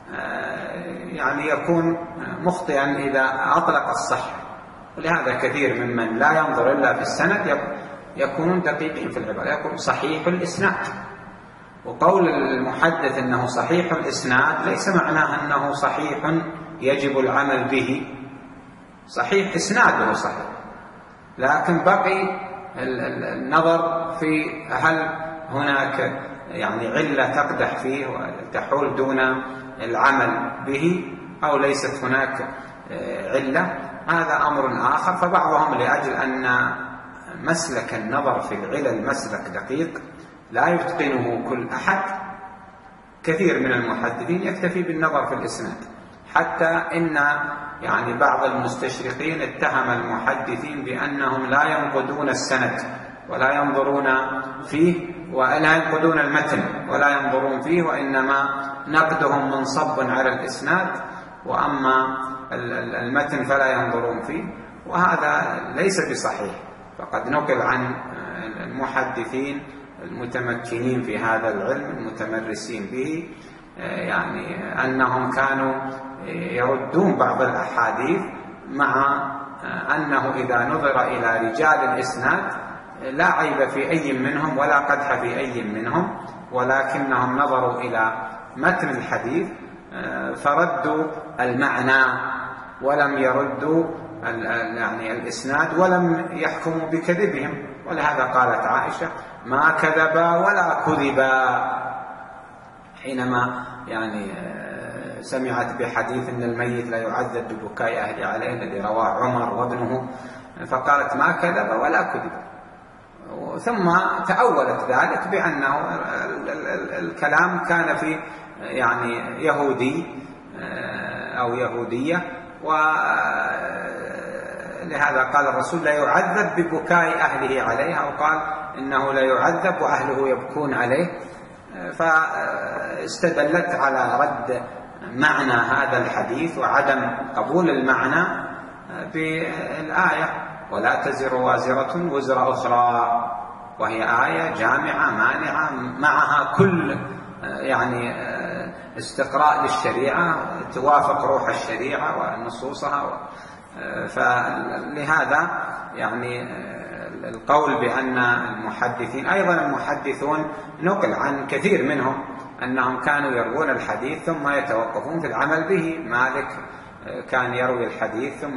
يعني يكون مخطئا إذا أطلق الصحة. ولهذا كثير ممن لا ينظر إلا في السند يكونون دقيقين في العبارة، يكون صحيح الإسناد. وقول المحدث أنه صحيح الإسناد ليس معناه أنه صحيح يجب العمل به، صحيح إسناده صحيح، لكن بقي النظر في هل هناك يعني علة تقدح فيه وتحول دون العمل به أو ليست هناك علة، هذا أمر آخر. فبعضهم لأجل أن مسلك النظر في العلل مسلك دقيق لا يتقنه كل أحد، كثير من المحدثين يكتفي بالنظر في الإسناد، حتى إن يعني بعض المستشرقين اتهم المحدثين بأنهم لا ينقدون السند ولا ينظرون فيه، ولا ينقدون المتن ولا ينظرون فيه، وإنما نقدهم منصب على الإسناد، وأما المتن فلا ينظرون فيه، وهذا ليس بصحيح. فقد نقل عن المحدثين المتمكنين في هذا العلم المتمرسين به يعني أنهم كانوا يردون بعض الأحاديث، مع أنه إذا نظر إلى رجال الإسناد لا عيب في أي منهم ولا قدح في أي منهم، ولكنهم نظروا إلى متن الحديث فردوا المعنى ولم يردوا يعني الإسناد ولم يحكموا بكذبهم. ولهذا قالت عائشة: ما كذبا ولا كذبا، حينما يعني سمعت بحديث أن الميت لا يعذب ببكاء أهله عليه الذي رواه عمر وابنه، فقالت: ما كذب ولا كذب. ثم تأولت ذلك بأنه الكلام كان في يعني يهودي أو يهودية، ولهذا قال الرسول: لا يعذب ببكاء أهله عليه، أو قال إنه لا يعذب وأهله يبكون عليه. استدلت على رد معنى هذا الحديث وعدم قبول المعنى بالآية ولا تزر وازرة وزر أخرى، وهي آية جامعة مانعة معها كل يعني استقراء للشريعة توافق روح الشريعة ونصوصها. فلهذا يعني القول بأن المحدثين، أيضا المحدثون نقل عن كثير منهم أنهم كانوا يروون الحديث ثم يتوقفون في العمل به. مالك كان يروي الحديث ثم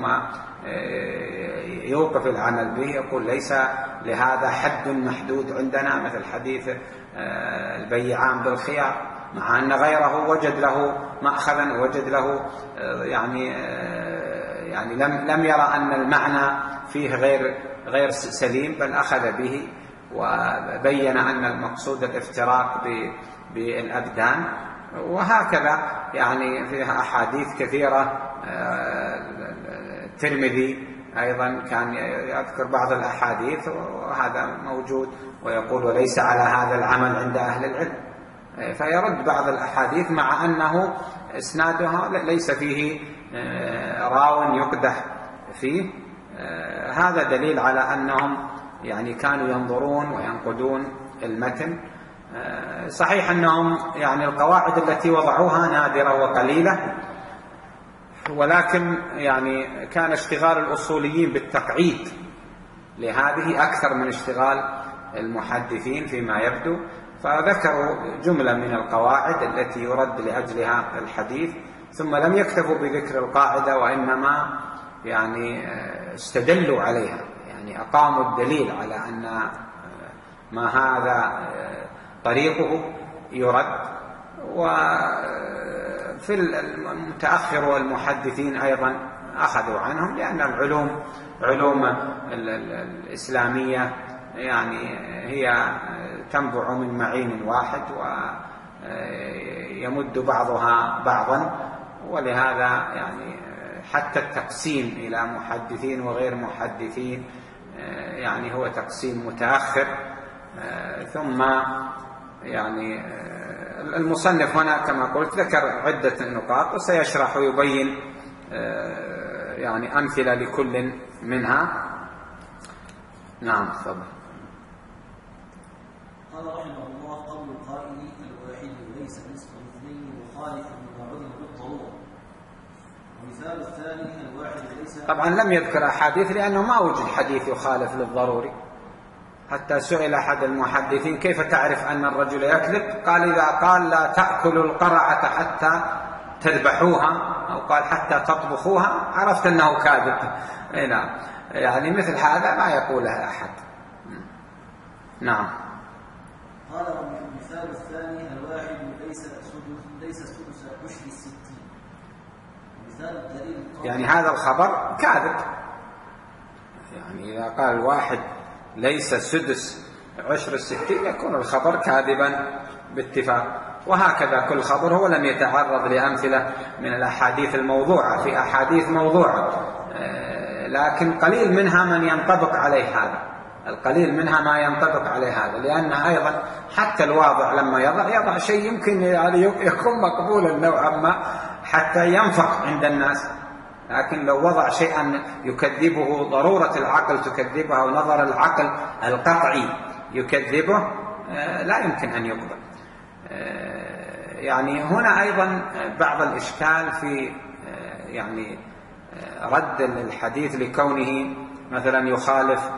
يوقف العمل به، يقول ليس لهذا حد محدود عندنا، مثل حديث البيعان بالخيار، مع أن غيره وجد له مأخذا ووجد له يعني يعني لم لم يرى أن المعنى فيه غير غير سليم، بل أخذ به وبين أن المقصود الافتراق بالأبدان. وهكذا يعني فيها أحاديث كثيرة. الترمذي أيضا كان يذكر بعض الأحاديث وهذا موجود، ويقول وليس على هذا العمل عند أهل العلم، فيرد بعض الأحاديث مع أنه إسنادها ليس فيه راو يقدح فيه. هذا دليل على أنهم يعني كانوا ينظرون وينقدون المتن. صحيح أنهم يعني القواعد التي وضعوها نادرة وقليلة، ولكن يعني كان اشتغال الأصوليين بالتقعيد لهذه أكثر من اشتغال المحدثين فيما يبدو، فذكروا جملة من القواعد التي يرد لأجلها الحديث، ثم لم يكتفوا بذكر القاعدة وإنما يعني استدلوا عليها، يعني أقاموا الدليل على أن ما هذا طريقه يرد. وفي المتأخر والمحدثين أيضا أخذوا عنهم، لأن العلوم علوم الإسلامية يعني هي تنبع من معين واحد ويمد بعضها بعضا، ولهذا يعني حتى التقسيم إلى محدثين وغير محدثين يعني هو تقسيم متأخر. ثم يعني المصنف هنا كما قلت ذكر عدة نقاط وسيشرح ويبين يعني أمثلة لكل منها. نعم تفضل. قال رحمه الله: قول القائل الواحد ليس نصف الاثنين مخالف لما علم بالضروره. ومثال الثاني الواحد ليس. طبعا لم يذكر أحاديث لأنه ما وجد حديث يخالف للضروري. حتى سئل أحد المحدثين: كيف تعرف أن الرجل يكذب؟ قال: إذا قال لا تأكلوا القرعة حتى تذبحوها، أو قال حتى تطبخوها، عرفت أنه كاذب. نعم، يعني مثل هذا ما يقوله أحد. نعم. قال: والمثال الثاني الواحد ليس سدس ليس سدس عشر الستين. مثال الدليل يعني هذا الخبر كاذب، يعني إذا قال الواحد ليس سدس عشر الستين يكون الخبر كاذبا باتفاق. وهكذا كل خبر. هو لم يتعرض لأمثلة من الأحاديث الموضوعة، في أحاديث موضوعة لكن قليل منها من ينطبق عليه هذا، القليل منها ما ينطبق عليه هذا، لأن أيضا حتى الواضع لما يضع يضع شيء يمكن يعني يكون مقبولا نوعا ما حتى ينفق عند الناس، لكن لو وضع شيئا يكذبه ضرورة العقل تكذبه ونظر العقل القطعي يكذبه لا يمكن أن يقبل. يعني هنا أيضا بعض الإشكال في يعني رد الحديث لكونه مثلا يخالف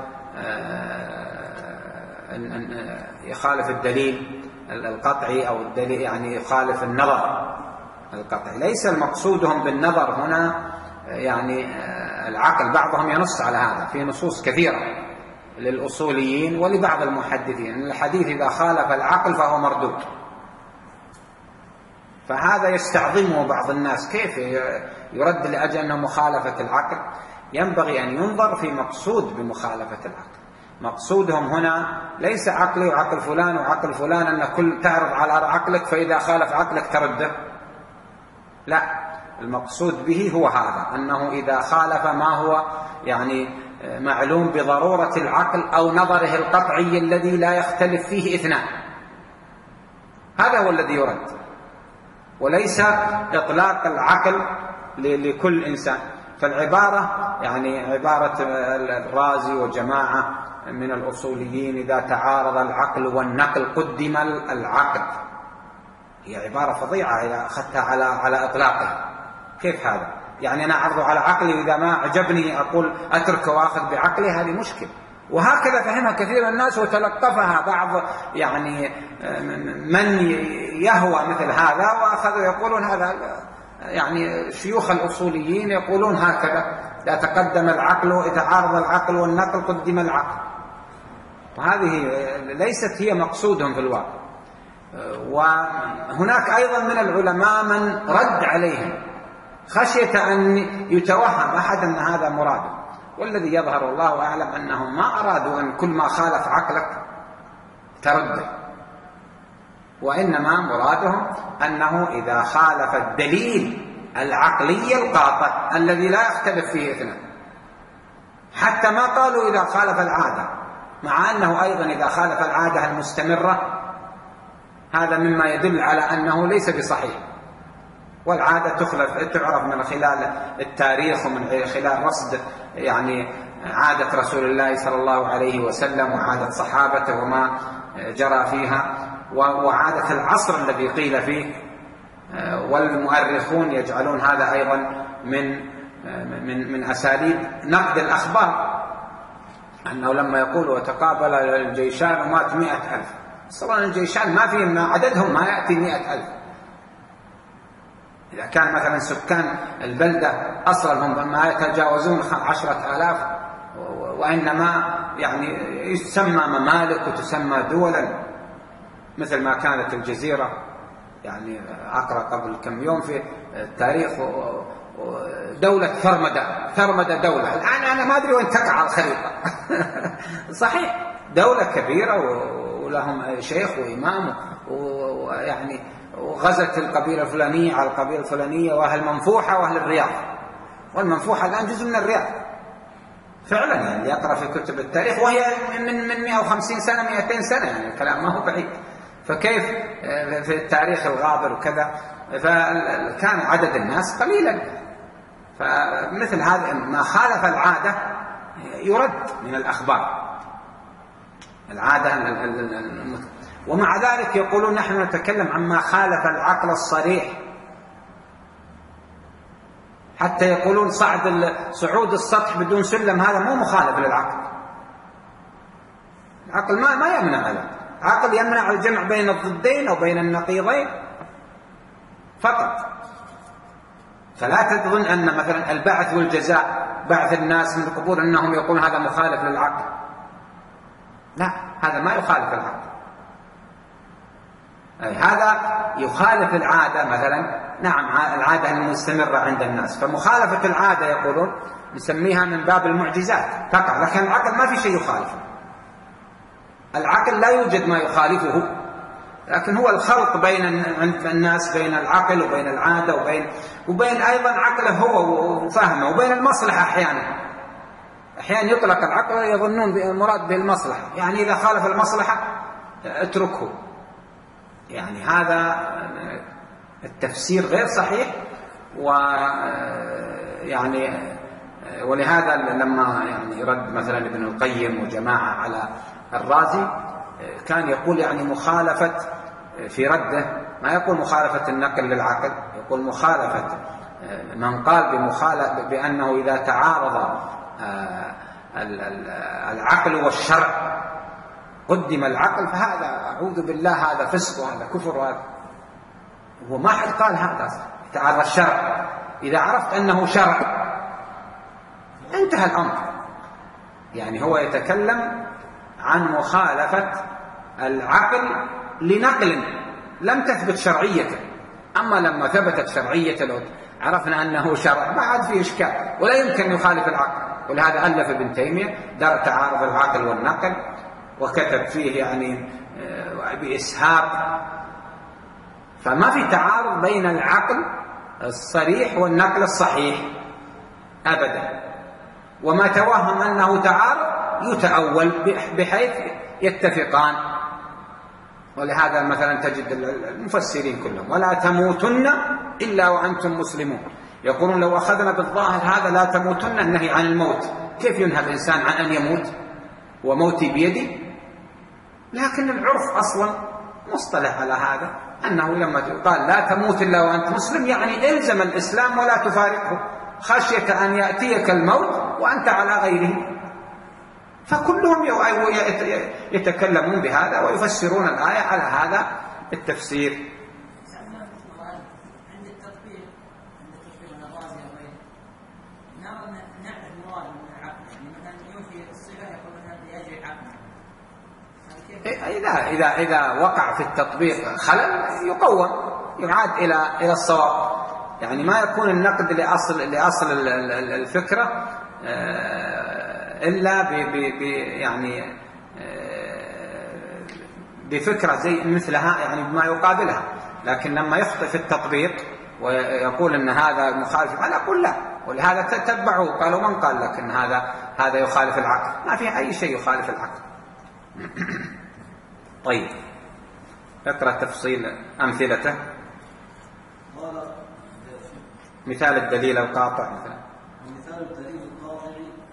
يخالف الدليل القطعي أو الدليل يعني يخالف النظر القطعي. ليس المقصودهم بالنظر هنا يعني العقل، بعضهم ينص على هذا في نصوص كثيرة للأصوليين ولبعض المحدثين أن الحديث إذا خالف العقل فهو مردود، فهذا يستعظمه بعض الناس. كيف يرد لأجل أنه مخالفة العقل؟ ينبغي أن ينظر في مقصود بمخالفة العقل. مقصودهم هنا ليس عقلي وعقل فلان وعقل فلان أن كل تعرض على عقلك فإذا خالف عقلك ترده، لا، المقصود به هو هذا، أنه إذا خالف ما هو يعني معلوم بضرورة العقل أو نظره القطعي الذي لا يختلف فيه اثنان، هذا هو الذي يرد. وليس إطلاق العقل لكل إنسان. فالعبارة يعني عبارة الرازي وجماعة من الأصوليين إذا تعارض العقل والنقل قدم العقل، هي عبارة فظيعة إذا أخذتها على على إطلاقها. كيف هذا؟ يعني أنا أعرض على عقلي وإذا ما عجبني أقول أترك وأخذ بعقلي، هذه مشكلة. وهكذا فهمها كثير من الناس وتلقفها بعض يعني من يهوى مثل هذا، وأخذوا يقولون هذا يعني شيوخ الأصوليين يقولون هكذا: إذا تقدم العقل إذا عارض العقل والنقل قدم العقل. وهذه ليست هي مقصودهم في الواقع. وهناك أيضا من العلماء من رد عليهم خشية أن يتوهم أحد أن هذا مراده، والذي يظهر الله أعلم أنهم ما أرادوا أن كل ما خالف عقلك ترده، وإنما مرادهم أنه إذا خالف الدليل العقلي القاطع الذي لا يختلف فيه اثنان، حتى ما قالوا إذا خالف العادة، مع أنه أيضا إذا خالف العادة المستمرة هذا مما يدل على أنه ليس بصحيح. والعادة تخلف تعرف من خلال التاريخ ومن خلال رصد يعني عادة رسول الله صلى الله عليه وسلم وعادة صحابته وما جرى فيها، وعادة العصر الذي قيل فيه. والمؤرخون يجعلون هذا أيضا من من من أساليب نقد الأخبار، أنه لما يقول وتقابل الجيشان ومات مئة ألف، طبعا الجيشان ما فيهم عددهم ما يأتي مئة ألف. إذا كان مثلا سكان البلدة أصلا هم ما يتجاوزون عشرة آلاف، وإنما يعني يسمى ممالك وتسمى دولا، مثل ما كانت الجزيرة. يعني أقرأ قبل كم يوم في التاريخ دولة ثرمدة ثرمدة دولة، الآن أنا ما أدري وين تقع الخريطة. صحيح دولة كبيرة ولهم شيخ وإمام، ويعني وغزت القبيلة الفلانية على القبيلة الفلانية، وأهل منفوحة وأهل الرياض، والمنفوحة الآن جزء من الرياض فعلا. يعني يقرأ في كتب التاريخ وهي من من مئة وخمسين سنة مئتين سنة، يعني الكلام ما هو بعيد. فكيف في التاريخ الغابر وكذا، فكان عدد الناس قليلا. فمثل هذا ما خالف العادة يرد من الأخبار العادة. ومع ذلك يقولون نحن نتكلم عما خالف العقل الصريح، حتى يقولون صعد صعود السطح بدون سلم هذا مو مخالف للعقل. العقل ما ما يمنع هذا، العقل يمنع الجمع بين الضدين أو بين النقيضين فقط. فلا تظن أن مثلا البعث والجزاء، بعث الناس من القبور، أنهم يقولون هذا مخالف للعقل. لا، هذا ما يخالف العقل. أي هذا يخالف العادة مثلا. نعم العادة المستمرة عند الناس، فمخالفة العادة يقولون نسميها من باب المعجزات تقع، لكن العقل ما في شيء يخالفه. العقل لا يوجد ما يخالفه، لكن هو الخلط بين الناس، بين العقل وبين العادة وبين وبين أيضا عقله هو وفهمه، وبين المصلحة. أحيانا أحيانا يطلق العقل يظنون المراد به المصلحة، يعني إذا خالف المصلحة اتركه. يعني هذا التفسير غير صحيح. ويعني ولهذا لما يعني رد مثلا ابن القيم وجماعة على الرازي كان يقول يعني مخالفة في رده، ما يقول مخالفة النقل للعقل، يقول مخالفة من قال بمخالفة بأنه إذا تعارض العقل والشرع قدم العقل، فهذا أعوذ بالله هذا فسق وهذا كفر. وهذا هو ما حد قال هذا. تعارض الشرع، إذا عرفت أنه شرع انتهى الأمر. يعني هو يتكلم عن مخالفة العقل لنقل لم تثبت شرعيته. أما لما ثبتت شرعيته لو عرفنا أنه شرع ما عاد فيه إشكال، ولا يمكن يخالف العقل. ولهذا ألف ابن تيمية دار تعارض العقل والنقل، وكتب فيه يعني بإسهاب. فما في تعارض بين العقل الصريح والنقل الصحيح أبدا. وما توهم أنه تعارض يتأول بحيث يتفقان. ولهذا مثلا تجد المفسرين كلهم ولا تموتن إلا وأنتم مسلمون، يقولون لو أخذنا بالظاهر هذا لا تموتن النهي عن الموت، كيف ينهى الإنسان عن أن يموت وموتي بيدي؟ لكن العرف أصلا مصطلح على هذا، أنه لما قال لا تموت إلا وأنت مسلم يعني إلزم الإسلام ولا تفارقه، خشية أن يأتيك الموت وأنت على غيره. فكلهم يتكلمون بهذا ويفسرون الآية على هذا التفسير. عند التطبيق عند التطبيق النظازي وغيره نعرف المراد من العقل، يعني مثلا ينفي الصفة يقول مثلا لأجل عقل. إذا إذا إذا وقع في التطبيق خلل يقوم يعاد إلى إلى الصواب، يعني ما يكون النقد لأصل لأصل الفكرة إلا ب ب يعني بفكرة زي مثلها، يعني بما يقابلها. لكن لما يخطئ في التطبيق ويقول أن هذا مخالف، أنا أقول لا، ولهذا تتبعوا. قالوا من قال لك أن هذا هذا يخالف العقل؟ ما في أي شيء يخالف العقل. طيب اقرأ تفصيل أمثلته. مثال الدليل القاطع مثلا مثال الدليل القاطع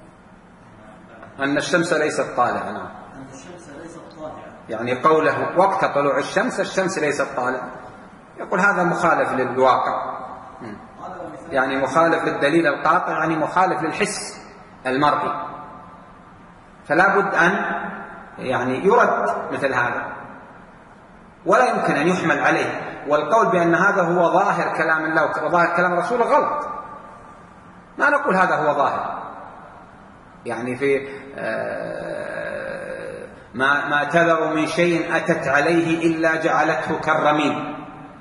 أن الشمس ليست طالعة. نعم، أن الشمس ليست طالعة، يعني قوله وقت طلوع الشمس الشمس ليست طالعة، يقول هذا مخالف للواقع، يعني مخالف للدليل القاطع، يعني مخالف للحس المرئي، فلا بد أن يعني يرد مثل هذا، ولا يمكن أن يحمل عليه. والقول بأن هذا هو ظاهر كلام الله وظاهر كلام رسوله غلط، ما نقول هذا هو ظاهر. يعني في ما ما تذر من شيء أتت عليه إلا جعلته كالرميم.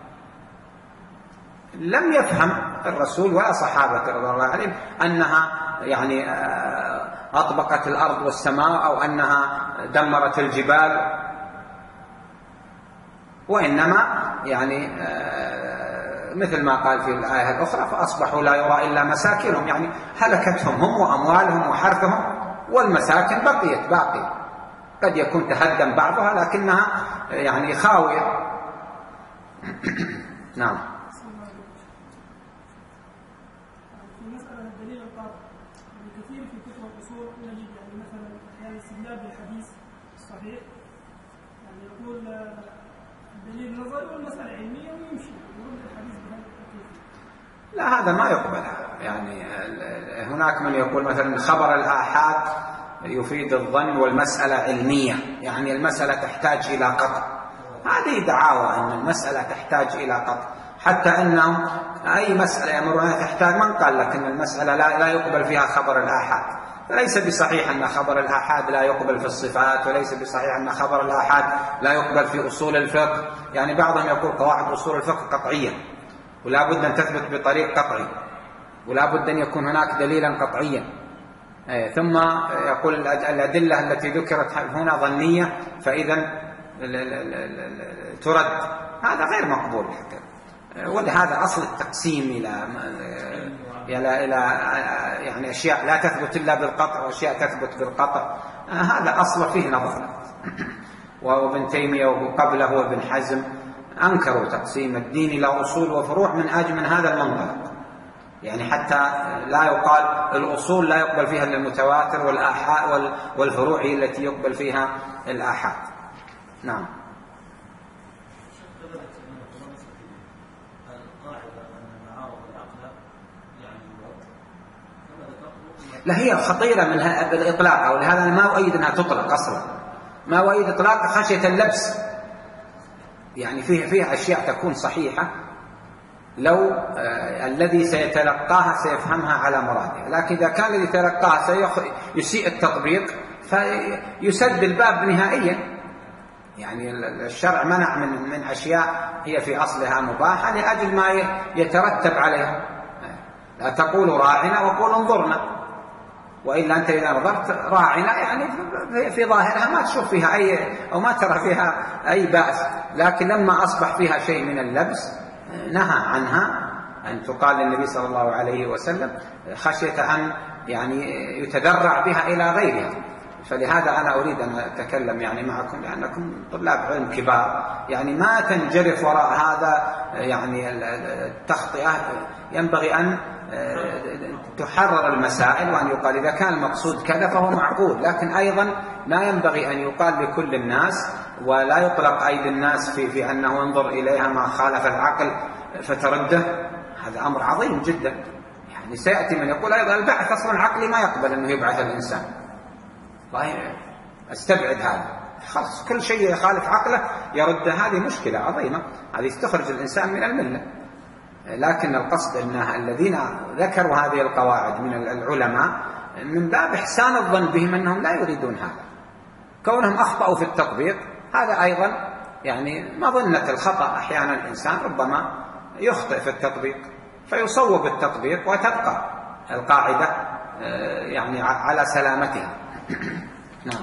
لم يفهم الرسول ولا صحابة رضي الله عليهم أنها يعني أطبقت الأرض والسماء أو أنها دمرت الجبال، وإنما يعني مثل ما قال في الآية الأخرى فأصبحوا لا يرى إلا مساكنهم، يعني هلكتهم هم وأموالهم وحرثهم، والمساكن بقيت باقية، قد يكون تهدم بعضها لكنها يعني خاوية. نعم. في مسألة الدليل القاطع يعني كثير في كتب الأصول نجد يعني مثلا أحيانا استدلال بالحديث الصحيح، يعني يقول الدليل نظري والمسألة علمية ويمشي يرد الحديث بهذا الكيفية. لا، هذا ما يقبل. يعني هناك من يقول مثلا خبر الآحاد يفيد الظن والمسألة علمية، يعني المسألة تحتاج إلى قطع. هذه دعاوى أن المسألة تحتاج إلى قطع، حتى أنه أي مسألة يمرونها تحتاج. من قال لك أن المسألة لا, لا يقبل فيها خبر الآحاد؟ فليس بصحيح أن خبر الآحاد لا يقبل في الصفات، وليس بصحيح أن خبر الآحاد لا يقبل في أصول الفقه. يعني بعضهم يقول قواعد أصول الفقه قطعية ولا بد أن تثبت بطريق قطعي، ولا بد أن يكون هناك دليلا قطعيا. ثم يقول الأدلة التي ذكرت هنا ظنية فإذا ترد. هذا غير مقبول، ولهذا أصل التقسيم إلى إلى إلى يعني أشياء لا تثبت إلا بالقطع وأشياء تثبت بالقطع، هذا أصل فيه نظر. وابن تيمية وقبله وابن حزم أنكروا تقسيم الدين إلى أصول وفروع من أجل من هذا المنطلق، يعني حتى لا يقال الأصول لا يقبل فيها إلا المتواتر والآحاد والفروع هي التي يقبل فيها الآحاد. نعم. لا، هي خطيرة من بالإطلاق، ولهذا أنا ما أؤيد أنها تطلق أصلا، ما أؤيد إطلاق خشية اللبس. يعني فيها فيها أشياء تكون صحيحة لو آه الذي سيتلقاها سيفهمها على مراده، لكن إذا كان الذي يتلقاها سيسيء التطبيق فيسد الباب نهائيا. يعني الشرع منع من من أشياء هي في أصلها مباحة لأجل ما يترتب عليها. لا تقولوا راعنا وقولوا انظرنا، وإلا أنت إذا نظرت راعنا يعني في ظاهرها ما تشوف فيها أي أو ما ترى فيها أي بأس، لكن لما أصبح فيها شيء من اللبس نهى عنها أن تقال للنبي صلى الله عليه وسلم خشية أن يعني يتذرع بها إلى غيرها. فلهذا أنا أريد أن أتكلم يعني معكم لأنكم طلاب علم كبار، يعني ما تنجرف وراء هذا يعني التخطئة. ينبغي أن تحرر المسائل وأن يقال إذا كان المقصود كذا فهو معقول، لكن أيضا لا ينبغي أن يقال لكل الناس ولا يطلق أيدي الناس في, في أنه انظر إليها ما خالف العقل فترده. هذا أمر عظيم جدا. يعني سيأتي من يقول أيضا البعث أصلا عقلي ما يقبل أنه يبعث الإنسان، استبعد هذا، خلاص كل شيء يخالف عقله يرد. هذه مشكلة عظيمة، هذه تخرج الإنسان من الملة. لكن القصد أن الذين ذكروا هذه القواعد من العلماء من باب إحسان الظن بهم أنهم لا يريدون هذا، كونهم أخطأوا في التطبيق هذا أيضا يعني مظنة الخطأ. أحيانا الإنسان ربما يخطئ في التطبيق فيصوب التطبيق وتبقى القاعدة يعني على سلامتها. نعم.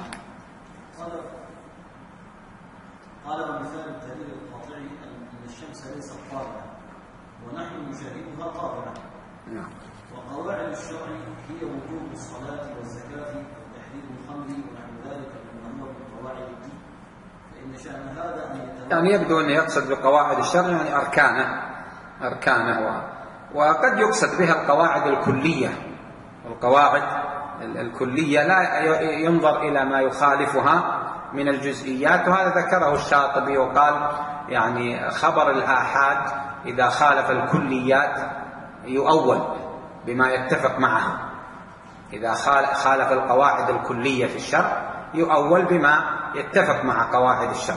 قال ومثال الدليل القاطعي أن الشمس ليست طالعة ونحن نشاهدها طالعة. نعم. وقواعد الشرع هي وجوب الصلاة والزكاة وتحريم الخمر ونحو ذلك مما هو من قواعد الدين، فإن شأن هذا أن يعني يبدو أن يقصد بقواعد الشرع يعني أركانه أركانه و... وقد يقصد بها القواعد الكلية. القواعد الكلية لا ينظر إلى ما يخالفها من الجزئيات، وهذا ذكره الشاطبي وقال يعني خبر الآحاد إذا خالف الكليات يؤول بما يتفق معها. إذا خالف القواعد الكلية في الشرع يؤول بما يتفق مع قواعد الشرع.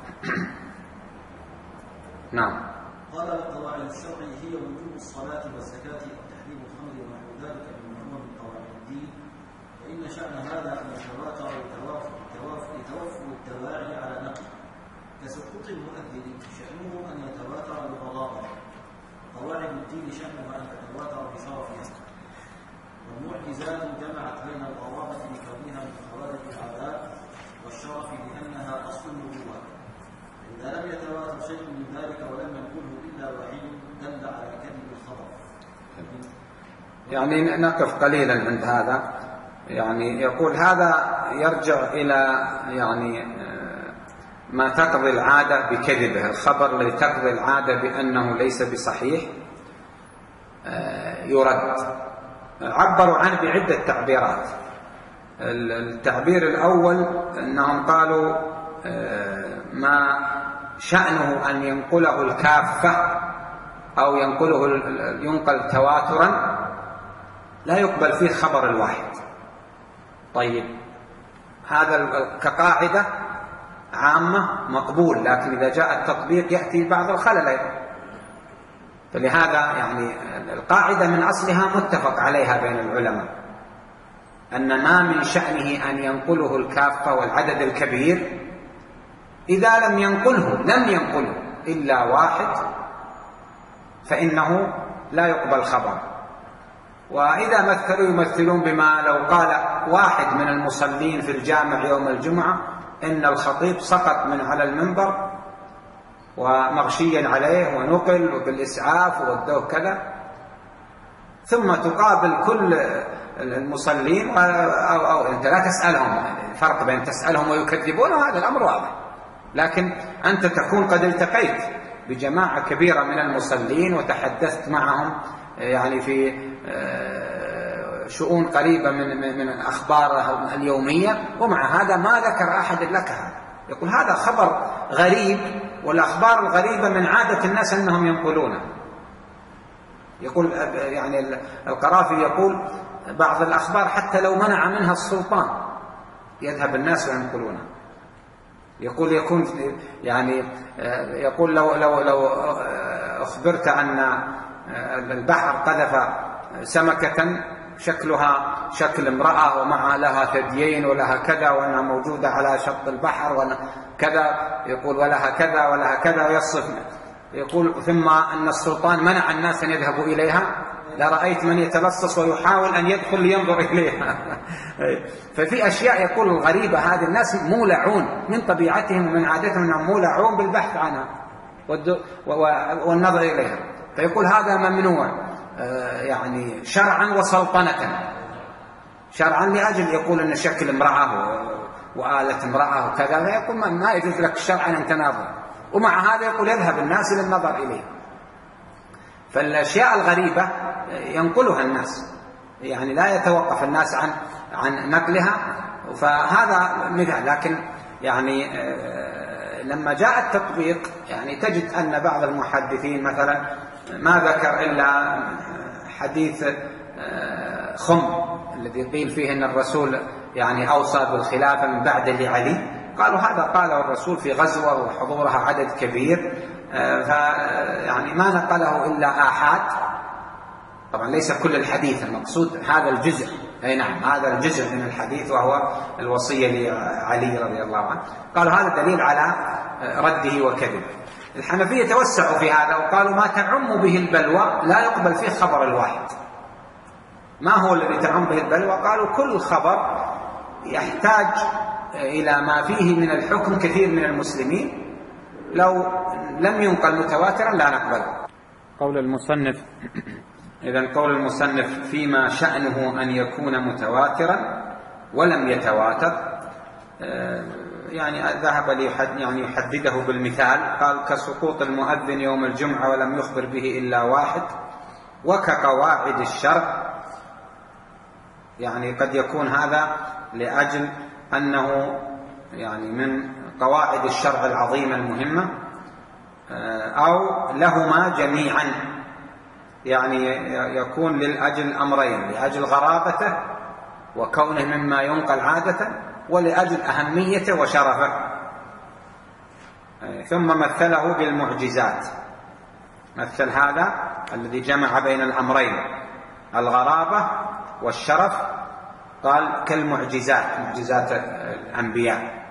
نعم. قال قواعد الشرع هي وجوب الصلاة والزكاة وتحريم الخمر ونحو ذلك مما هو من قواعد الدين، فإن شأن هذا أن يتواتر توفر الدواعي على نقل كسقوط المؤذن شأنه أن يتواتر بقضائه. قواعد الدين شأنها أن تتواتر بشرفها، والمعجزات جمعت بين القرابة بكونها من خوارج العادات والشرف لأنها أصل النبوة. إذا لم يتواتر شيء من ذلك ولم يقوله إلا وحي دل على كذب الخبر. يعني نقف قليلا عند هذا. يعني يقول هذا يرجع إلى يعني ما تقضي العادة بكذبه، الخبر الذي تقضي العادة بأنه ليس بصحيح يرد. عبروا عنه بعدة تعبيرات. التعبير الأول أنهم قالوا ما شأنه أن ينقله الكافة أو ينقله ينقل تواترا لا يقبل فيه خبر الواحد. طيب هذا كقاعدة عامة مقبول، لكن إذا جاء التطبيق يأتي بعض الخلل أيضا. فلهذا يعني القاعدة من أصلها متفق عليها بين العلماء أن ما من شأنه أن ينقله الكافة والعدد الكبير، إذا لم ينقله لم ينقله إلا واحد فإنه لا يقبل خبر. وإذا مثلوا يمثلون بما لو قال واحد من المصلين في الجامع يوم الجمعة إن الخطيب سقط من على المنبر ومغشيا عليه ونقل وبالإسعاف وودوه كذا، ثم تقابل كل المصلين أو, أو, أو أنت لا تسألهم، الفرق بين تسألهم ويكذبون وهذا الأمر واضح. لكن أنت تكون قد التقيت بجماعة كبيرة من المصلين وتحدثت معهم يعني في شؤون قريبة من من الأخبار اليومية، ومع هذا ما ذكر أحد لك هذا. يقول هذا خبر غريب، والأخبار الغريبة من عادة الناس أنهم ينقلونه. يقول يعني القرافي يقول بعض الأخبار حتى لو منع منها السلطان يذهب الناس وينقلونها. يقول يكون يعني يقول لو لو لو أخبرت أن البحر قذف سمكة شكلها شكل امرأة ومعها لها ثديين ولها كذا وأنها موجودة على شط البحر وكذا، يقول ولها كذا ولها كذا ويصف. يقول ثم أن السلطان منع الناس أن يذهبوا إليها لرأيت من يتلصص ويحاول أن يدخل لينظر إليها. ففي أشياء يقول الغريبة هذه الناس مولعون من طبيعتهم ومن عادتهم أنهم مولعون بالبحث عنها والنظر إليها. فيقول هذا ممنوع يعني شرعا وسلطنة، شرعا لأجل يقول أن شكل امرأة وآلة امرأة وكذا، فيقول ما يجوز لك شرعا أن تناظر، ومع هذا يقول يذهب الناس إلى النظر إليه. فالأشياء الغريبة ينقلها الناس، يعني لا يتوقف الناس عن عن نقلها، فهذا مثال. لكن يعني لما جاء التطبيق يعني تجد أن بعض المحدثين مثلا ما ذكر إلا حديث خم الذي قيل فيه أن الرسول يعني أوصى بالخلافة من بعد لعلي، قالوا هذا قاله الرسول في غزوة وحضورها عدد كبير، فيعني ما نقله إلا آحاد. طبعا ليس كل الحديث، المقصود هذا الجزء، أي نعم هذا الجزء من الحديث وهو الوصية لعلي رضي الله عنه. قالوا هذا دليل على رده وكذبه. الحنفية توسعوا في هذا وقالوا ما تعم به البلوى لا يقبل فيه خبر الواحد. ما هو الذي تعم به البلوى؟ قالوا كل خبر يحتاج إلى ما فيه من الحكم كثير من المسلمين، لو لم ينقل متواترا لا نقبله. قول المصنف إذن قول المصنف فيما شأنه أن يكون متواترا ولم يتواتر، يعني ذهب ليحد يعني يحدده بالمثال، قال كسقوط المؤذن يوم الجمعة ولم يخبر به إلا واحد، وكقواعد الشرع. يعني قد يكون هذا لأجل أنه يعني من قواعد الشرع العظيمة المهمة، أو لهما جميعا، يعني يكون للأجل أمرين: لأجل غرابته وكونه مما ينقل عادة، ولأجل أهميته وشرفه. ثم مثله بالمعجزات، مثل هذا الذي جمع بين الأمرين الغرابة والشرف، قال كالمعجزات، معجزات الأنبياء.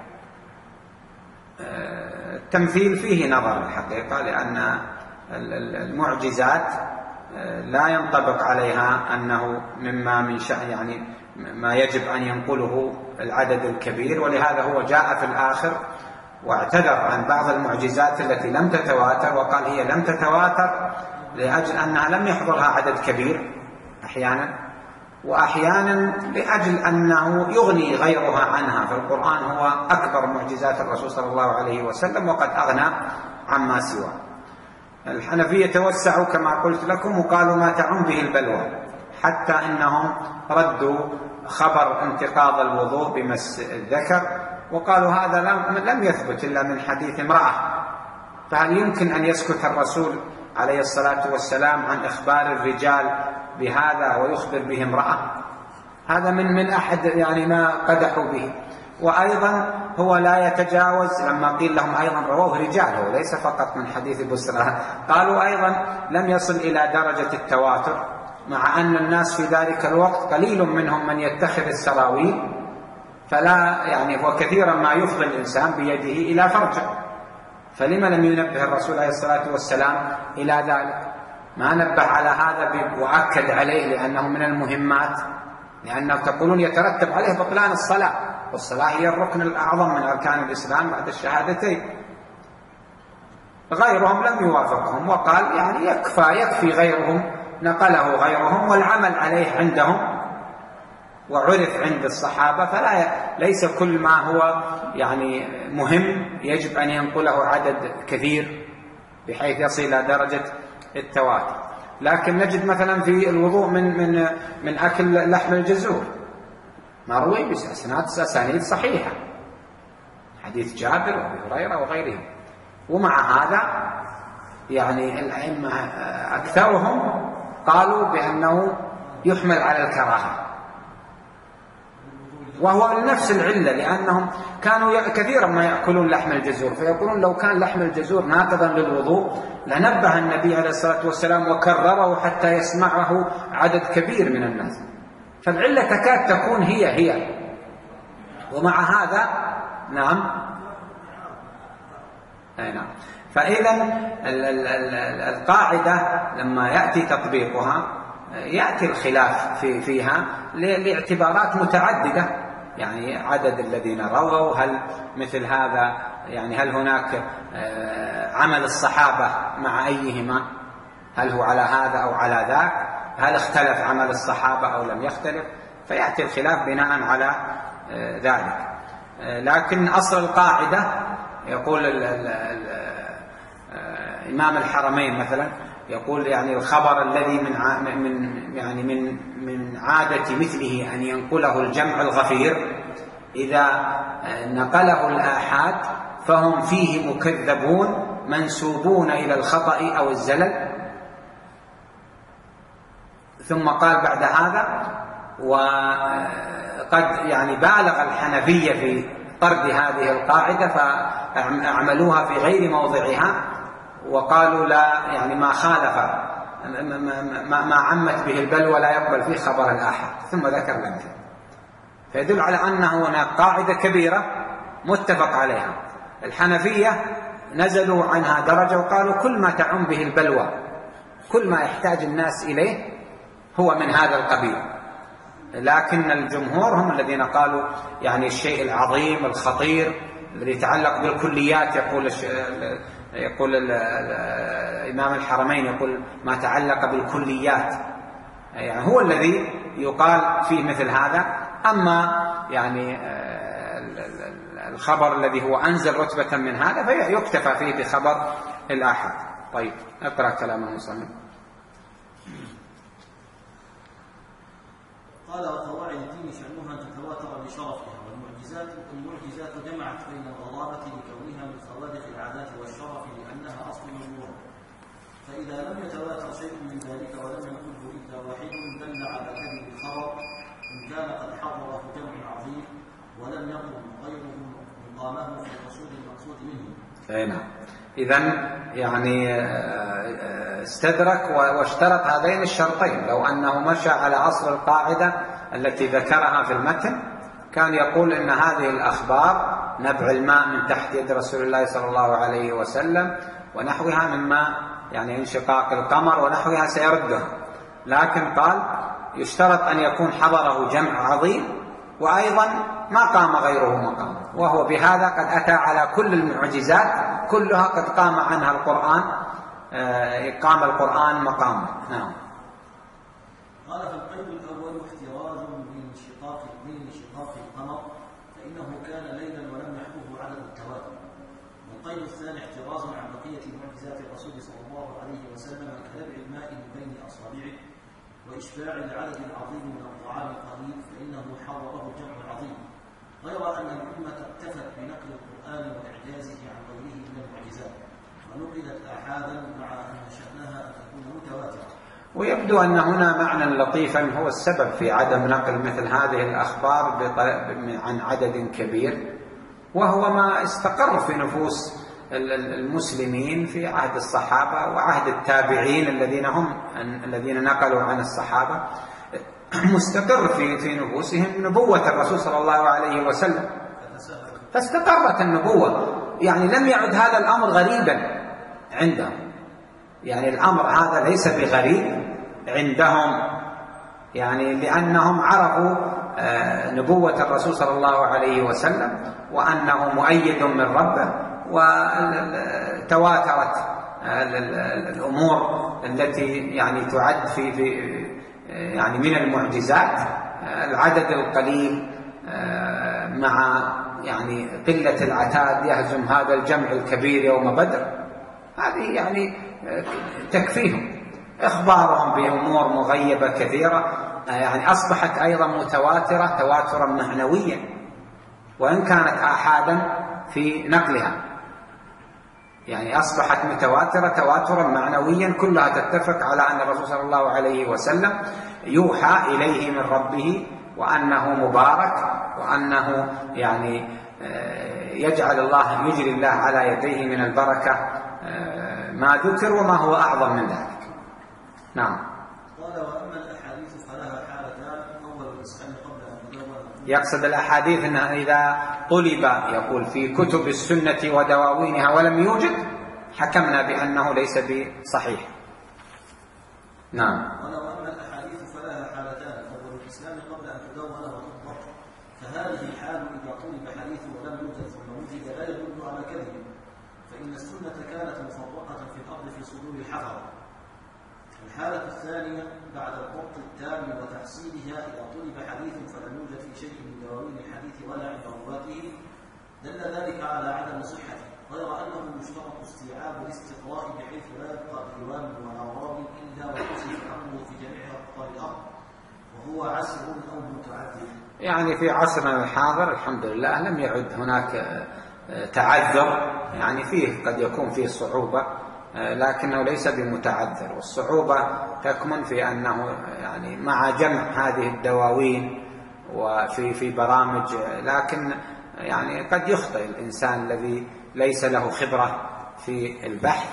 التمثيل فيه نظر الحقيقة، لأن المعجزات لا ينطبق عليها أنه مما من شأن يعني ما يجب أن ينقله العدد الكبير، ولهذا هو جاء في الآخر واعتذر عن بعض المعجزات التي لم تتواتر، وقال هي لم تتواتر لأجل أنها لم يحضرها عدد كبير أحيانا، وأحيانا لأجل أنه يغني غيرها عنها. فالقرآن هو أكبر معجزات الرسول صلى الله عليه وسلم، وقد أغنى عما سواه. الحنفية توسعوا كما قلت لكم وقالوا ما تعم به البلوى، حتى إنهم ردوا خبر انتقاض الوضوء بمس الذكر، وقالوا هذا لم يثبت إلا من حديث امرأة، فهل يمكن أن يسكت الرسول عليه الصلاة والسلام عن إخبار الرجال بهذا ويخبر به امرأة؟ هذا من من أحد يعني ما قدحوا به. وأيضا هو لا يتجاوز، لما قيل لهم أيضا رواه رجال، هو ليس فقط من حديث بسرى، قالوا أيضا لم يصل إلى درجة التواتر، مع أن الناس في ذلك الوقت قليل منهم من يتخذ السراويل، فلا يعني هو كثيرا ما يفضي الإنسان بيده إلى فرجه، فلما لم ينبه الرسول عليه الصلاة والسلام إلى ذلك؟ ما نبه على هذا وأكد عليه لأنه من المهمات، لأنه تقولون يترتب عليه بطلان الصلاة، والصلاة هي الركن الأعظم من أركان الإسلام بعد الشهادتين. غيرهم لم يوافقهم وقال يعني يكفى يكفي غيرهم، نقله غيرهم والعمل عليه عندهم وعرف عند الصحابة، فلا ليس كل ما هو يعني مهم يجب أن ينقله عدد كثير بحيث يصل إلى درجة التواتر. لكن نجد مثلا في الوضوء من من من أكل لحم الجزور مروي بأسناد أسانيد صحيحة، حديث جابر وأبي هريرة وغيرهم، ومع هذا يعني الأئمة أكثرهم قالوا بأنه يحمل على الكراهة، وهو لنفس العلة، لأنهم كانوا كثيرا ما يأكلون لحم الجزور، فيقولون لو كان لحم الجزور ناقضا للوضوء لنبه النبي عليه الصلاة والسلام وكرره حتى يسمعه عدد كبير من الناس، فالعلة تكاد تكون هي هي. ومع هذا نعم أي نعم. فإذا القاعدة لما يأتي تطبيقها يأتي الخلاف في فيها لاعتبارات متعددة، يعني عدد الذين رووا، هل مثل هذا يعني هل هناك عمل الصحابة مع أيهما، هل هو على هذا أو على ذاك، هل اختلف عمل الصحابة أو لم يختلف، فيأتي الخلاف بناء على ذلك. لكن أصل القاعدة يقول ال ال ال إمام الحرمين مثلا يقول يعني الخبر الذي من من يعني من من عادة مثله أن ينقله الجمع الغفير إذا نقله الآحاد فهم فيه مكذبون منسوبون إلى الخطأ أو الزلل. ثم قال بعد هذا وقد يعني بالغ الحنفية في طرد هذه القاعدة فأعملوها في غير موضعها وقالوا لا يعني ما خالف ما, ما عمت به البلوى لا يقبل فيه خبر الآحاد، ثم ذكر الأمثلة. فيدل على أن هناك قاعدة كبيرة متفق عليها. الحنفية نزلوا عنها درجة وقالوا كل ما تعم به البلوى كل ما يحتاج الناس إليه هو من هذا القبيل. لكن الجمهور هم الذين قالوا يعني الشيء العظيم الخطير الذي يتعلق بالكليات، يقول يقول الإمام الحرمين يقول ما تعلق بالكليات يعني هو الذي يقال فيه مثل هذا. أما يعني الخبر الذي هو أنزل رتبة من هذا فيكتفى فيه بخبر الآحاد. طيب اقرأ كلام المصنف. قال وقواعد الدين شأنها أن تتواتر بشرفها، والمعجزات المعجزات جمعت بين الغرابة لكونها من خوارق العادات والشرف لأنها أصل النور، فإذا لم يتواتر شيء من ذلك ولم ينقله إلا واحد دل على كذب الخبر إن كان قد حضره جمع عظيم ولم يقم غيره مقامه في الرسول المقصود منه. أي نعم. إذن يعني استدرك واشترط هذين الشرطين. لو أنه مشى على أصل القاعدة التي ذكرها في المتن كان يقول إن هذه الأخبار نبع الماء من تحت يد رسول الله صلى الله عليه وسلم ونحوها مما يعني انشقاق القمر ونحوها سيردها. لكن قال يشترط أن يكون حضره جمع عظيم وأيضا ما قام غيره مقام، وهو بهذا قد أتى على كل المعجزات كلها قد قام عنها القرآن، قام القرآن مقامه. نعم. قال فالقيد الأول احتراز من انشقاق من انشقاق القمر فإنه كان ليلا ولم يحوه عدد التواتر، والقيد الثاني احتراز عن بقية معجزات الرسول صلى الله عليه وسلم كنبع الماء من بين أصابعه وإشباع العدد العظيم من الطعام القليل فإنه حضره جمع عظيم، غير أن الأمة اكتفت بنقل القرآن وإعجازه عن غيره من المعجزات ونقلت آحادا مع أن شأنها أن تكون متواترة. ويبدو أن هنا معنى لطيفا هو السبب في عدم نقل مثل هذه الأخبار عن عدد كبير، وهو ما استقر في نفوس المسلمين في عهد الصحابة وعهد التابعين الذين هم الذين نقلوا عن الصحابة، مستقر في في نفوسهم نبوة الرسول صلى الله عليه وسلم، فاستقرت النبوة. يعني لم يعد هذا الأمر غريبا عندهم، يعني الأمر هذا ليس بغريب عندهم، يعني لأنهم عرفوا نبوة الرسول صلى الله عليه وسلم وأنه مؤيد من ربه، وتواترت الأمور التي يعني تعد في في يعني من المعجزات، العدد القليل مع يعني قلة العتاد يهزم هذا الجمع الكبير يوم بدر، هذه يعني تكفيهم. إخبارهم بأمور مغيبة كثيرة يعني أصبحت أيضا متواترة تواترا معنويا وإن كانت آحادا في نقلها، يعني أصبحت متواترة تواترا معنويا كلها تتفق على أن الرسول صلى الله عليه وسلم يوحى إليه من ربه وأنه مبارك وأنه يعني يجعل الله يجري الله على يديه من البركة ما ذكر وما هو أعظم من ذلك. نعم. قال وأما الأحاديث فلها حالتان، أول الإسلام قبل أن يدون. يقصد الأحاديث أنها إذا طلب يقول في كتب السنة ودواوينها ولم يوجد حكمنا بأنه ليس بصحيح. نعم. قال وأما الأحاديث فلها حالتان، أول الإسلام قبل أن تدون وتطبق، فهذه الحال إذا طلب حديث ولم يوجد ثم وجد لا يدل على كذب، فإن السنة كانت مفرقة في الأرض في صدور الحفر، الحالة الثانية بعد الضبط التام وتحصيلها إذا طلب حديث فلم يوجد في شيء من دواوين الحديث ولا عند رواته دل ذلك على عدم صحته، غير أنه يشترط استيعاب الاستقراء بحيث لا يبقى ديوان ولا راو إلا ويصف أمره في جميع أقطار الأرض، وهو عسر أو متعدد. يعني في عصرنا الحاضر الحمد لله لم يعد هناك تعذر، يعني فيه قد يكون فيه صعوبة لكنه ليس بمتعذر، والصعوبة تكمن في أنه يعني مع جمع هذه الدواوين وفي في برامج، لكن يعني قد يخطئ الإنسان الذي ليس له خبرة في البحث،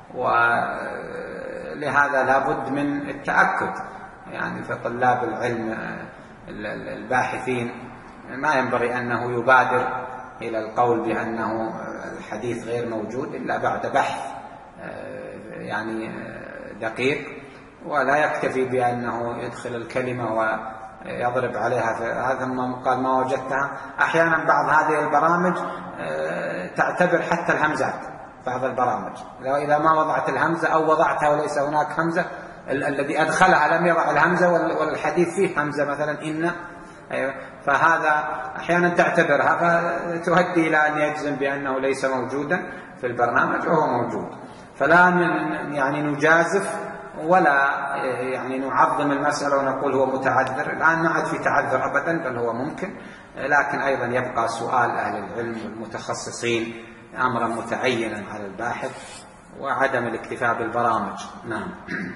ولهذا لابد من التأكد. يعني فطلاب العلم الباحثين ما ينبغي أنه يبادر إلى القول بأنه الحديث غير موجود إلا بعد بحث يعني دقيق، ولا يكتفي بأنه يدخل الكلمة ويضرب عليها هذا ما قال ما وجدتها. أحيانا بعض هذه البرامج تعتبر حتى الهمزات، بعض البرامج لو إذا ما وضعت الهمزة أو وضعتها وليس هناك همزة، ال الذي أدخلها لم يضع الهمزة والحديث فيه همزة مثلا إن، فهذا أحيانا تعتبرها فتؤدي إلى أن يجزم بأنه ليس موجودا في البرنامج وهو موجود. فلا يعني نجازف ولا يعني نعظم المسألة ونقول هو متعذر. الآن ما عاد في تعذر أبدا، بل هو ممكن، لكن أيضا يبقى سؤال أهل العلم والمتخصصين أمرا متعينا على الباحث، وعدم الاكتفاء بالبرامج. نعم.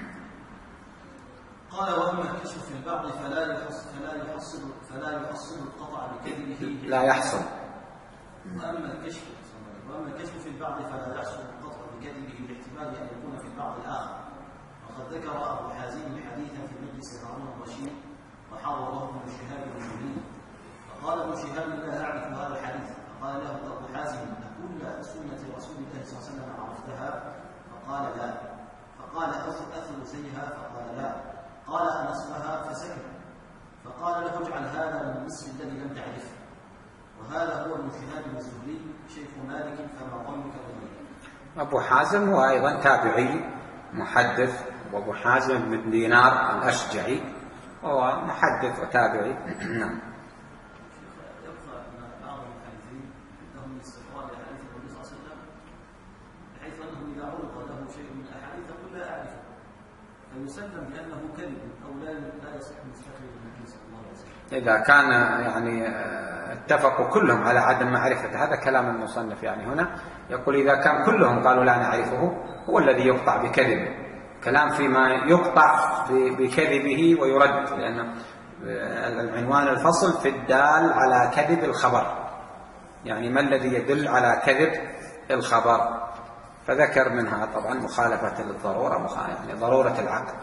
قال وأما الكشف في البعض فلا يحصل فلا يحصل فلا يحصل القطع بكذبه لا يحصل. وأما الكشف وأما الكشف في البعض فلا يحصل القطع بكذبه باحتمال أن يكون في البعض الآخر. وقد ذكر أبو حازم حديثا في مجلس هارون الرشيد وحاوره ابن شهاب الزهري، فقال ابن شهاب لا أعرف هذا الحديث، فقال له أبو حازم أكل سنة رسول الله صلى الله عليه وسلم عرفتها؟ فقال لا. فقال أثر زيها؟ فقال لا. قال نصفها؟ فسكت. فقال له اجعل هذا من النصف الذي لم تعرفه. وهذا هو ابن شهاب الزهري شيخ مالك، فما ظنك به؟ أبو حازم هو أيضا تابعي محدث، وأبو حازم بن دينار الأشجعي هو محدث وتابعي. نعم. يبقى أن بعض المحدثين عندهم استقرار لحديث النبي صلى الله عليه وسلم، بحيث أنه إذا عرض له شيء من الأحاديث يقول لا أعرفه، فيسلم بأنه كذب أو لا لا يصح مستقبل النبي صلى الله عليه وسلم. إذا كان يعني اتفقوا كلهم على عدم معرفة، هذا كلام المصنف. يعني هنا يقول إذا كان كلهم قالوا لا نعرفه هو الذي يقطع بكذبه، كلام فيما يقطع بكذبه ويرد، لأن العنوان الفصل في الدال على كذب الخبر، يعني ما الذي يدل على كذب الخبر، فذكر منها طبعا مخالفة للضرورة، يعني ضرورة العقل.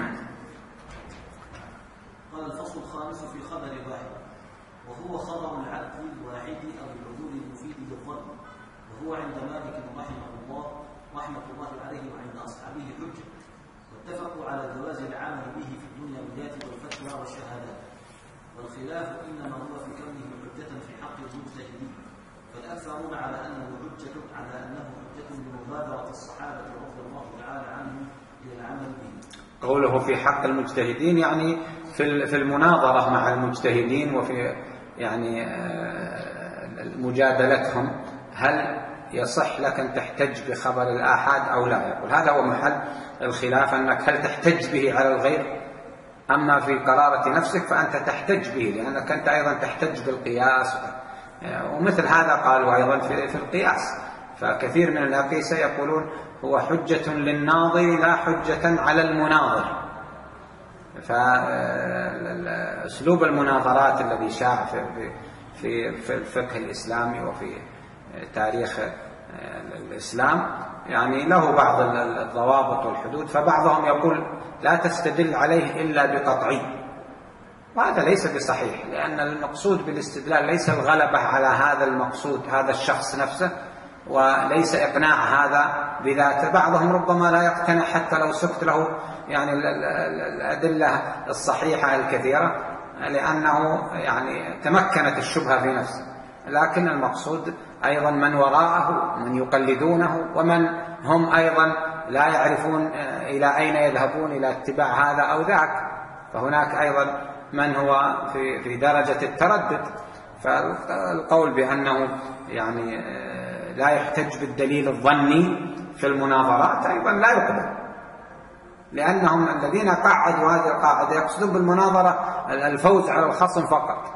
قال الفصل الخامس في خبر واحد، وهو خبر العدل الواحد أو العدول المفيد للظن، وهو عند مالك رحمه الله رحمة الله عليه وعند أصحابه حجة، واتفقوا على جواز العمل به في الدنيا بالذات والفتوى والشهادات، والخلاف إنما هو في كونه حجة في حق المجتهدين، فالأكثرون على أنه حجة على أنه حجة بمبادرة الصحابة رضي الله تعالى عنهم إلى العمل به. قوله في حق المجتهدين يعني في في المناظرة مع المجتهدين، وفي يعني مجادلتهم، هل يصح لك أن تحتج بخبر الآحاد أو لا؟ يقول هذا هو محل الخلاف، أنك هل تحتج به على الغير، أما في قرارة نفسك فأنت تحتج به، لأنك أنت أيضا تحتج بالقياس، ومثل هذا قالوا أيضا في, في القياس. فكثير من الأقيسة يقولون هو حجة للناظر لا حجة على المناظر. فأسلوب المناظرات الذي شاع في, في, في الفقه الإسلامي وفي تاريخ الإسلام يعني له بعض الضوابط والحدود، فبعضهم يقول لا تستدل عليه إلا بقطعي، وهذا ليس بصحيح، لأن المقصود بالاستدلال ليس الغلبة على هذا المقصود، هذا الشخص نفسه، وليس إقناع هذا بذاته. بعضهم ربما لا يقتنع حتى لو سكت له يعني الأدلة الصحيحة الكثيرة، لأنه يعني تمكنت الشبهة في نفسه. لكن المقصود أيضا من وراءه، من يقلدونه، ومن هم أيضا لا يعرفون إلى أين يذهبون إلى اتباع هذا أو ذاك، فهناك أيضا من هو في في درجة التردد. فالقول بأنه يعني لا يحتج بالدليل الظني في المناظرات أيضا لا يقبل، لأنهم الذين قعدوا هذه القاعدة يقصدون بالمناظرة الفوز على الخصم فقط،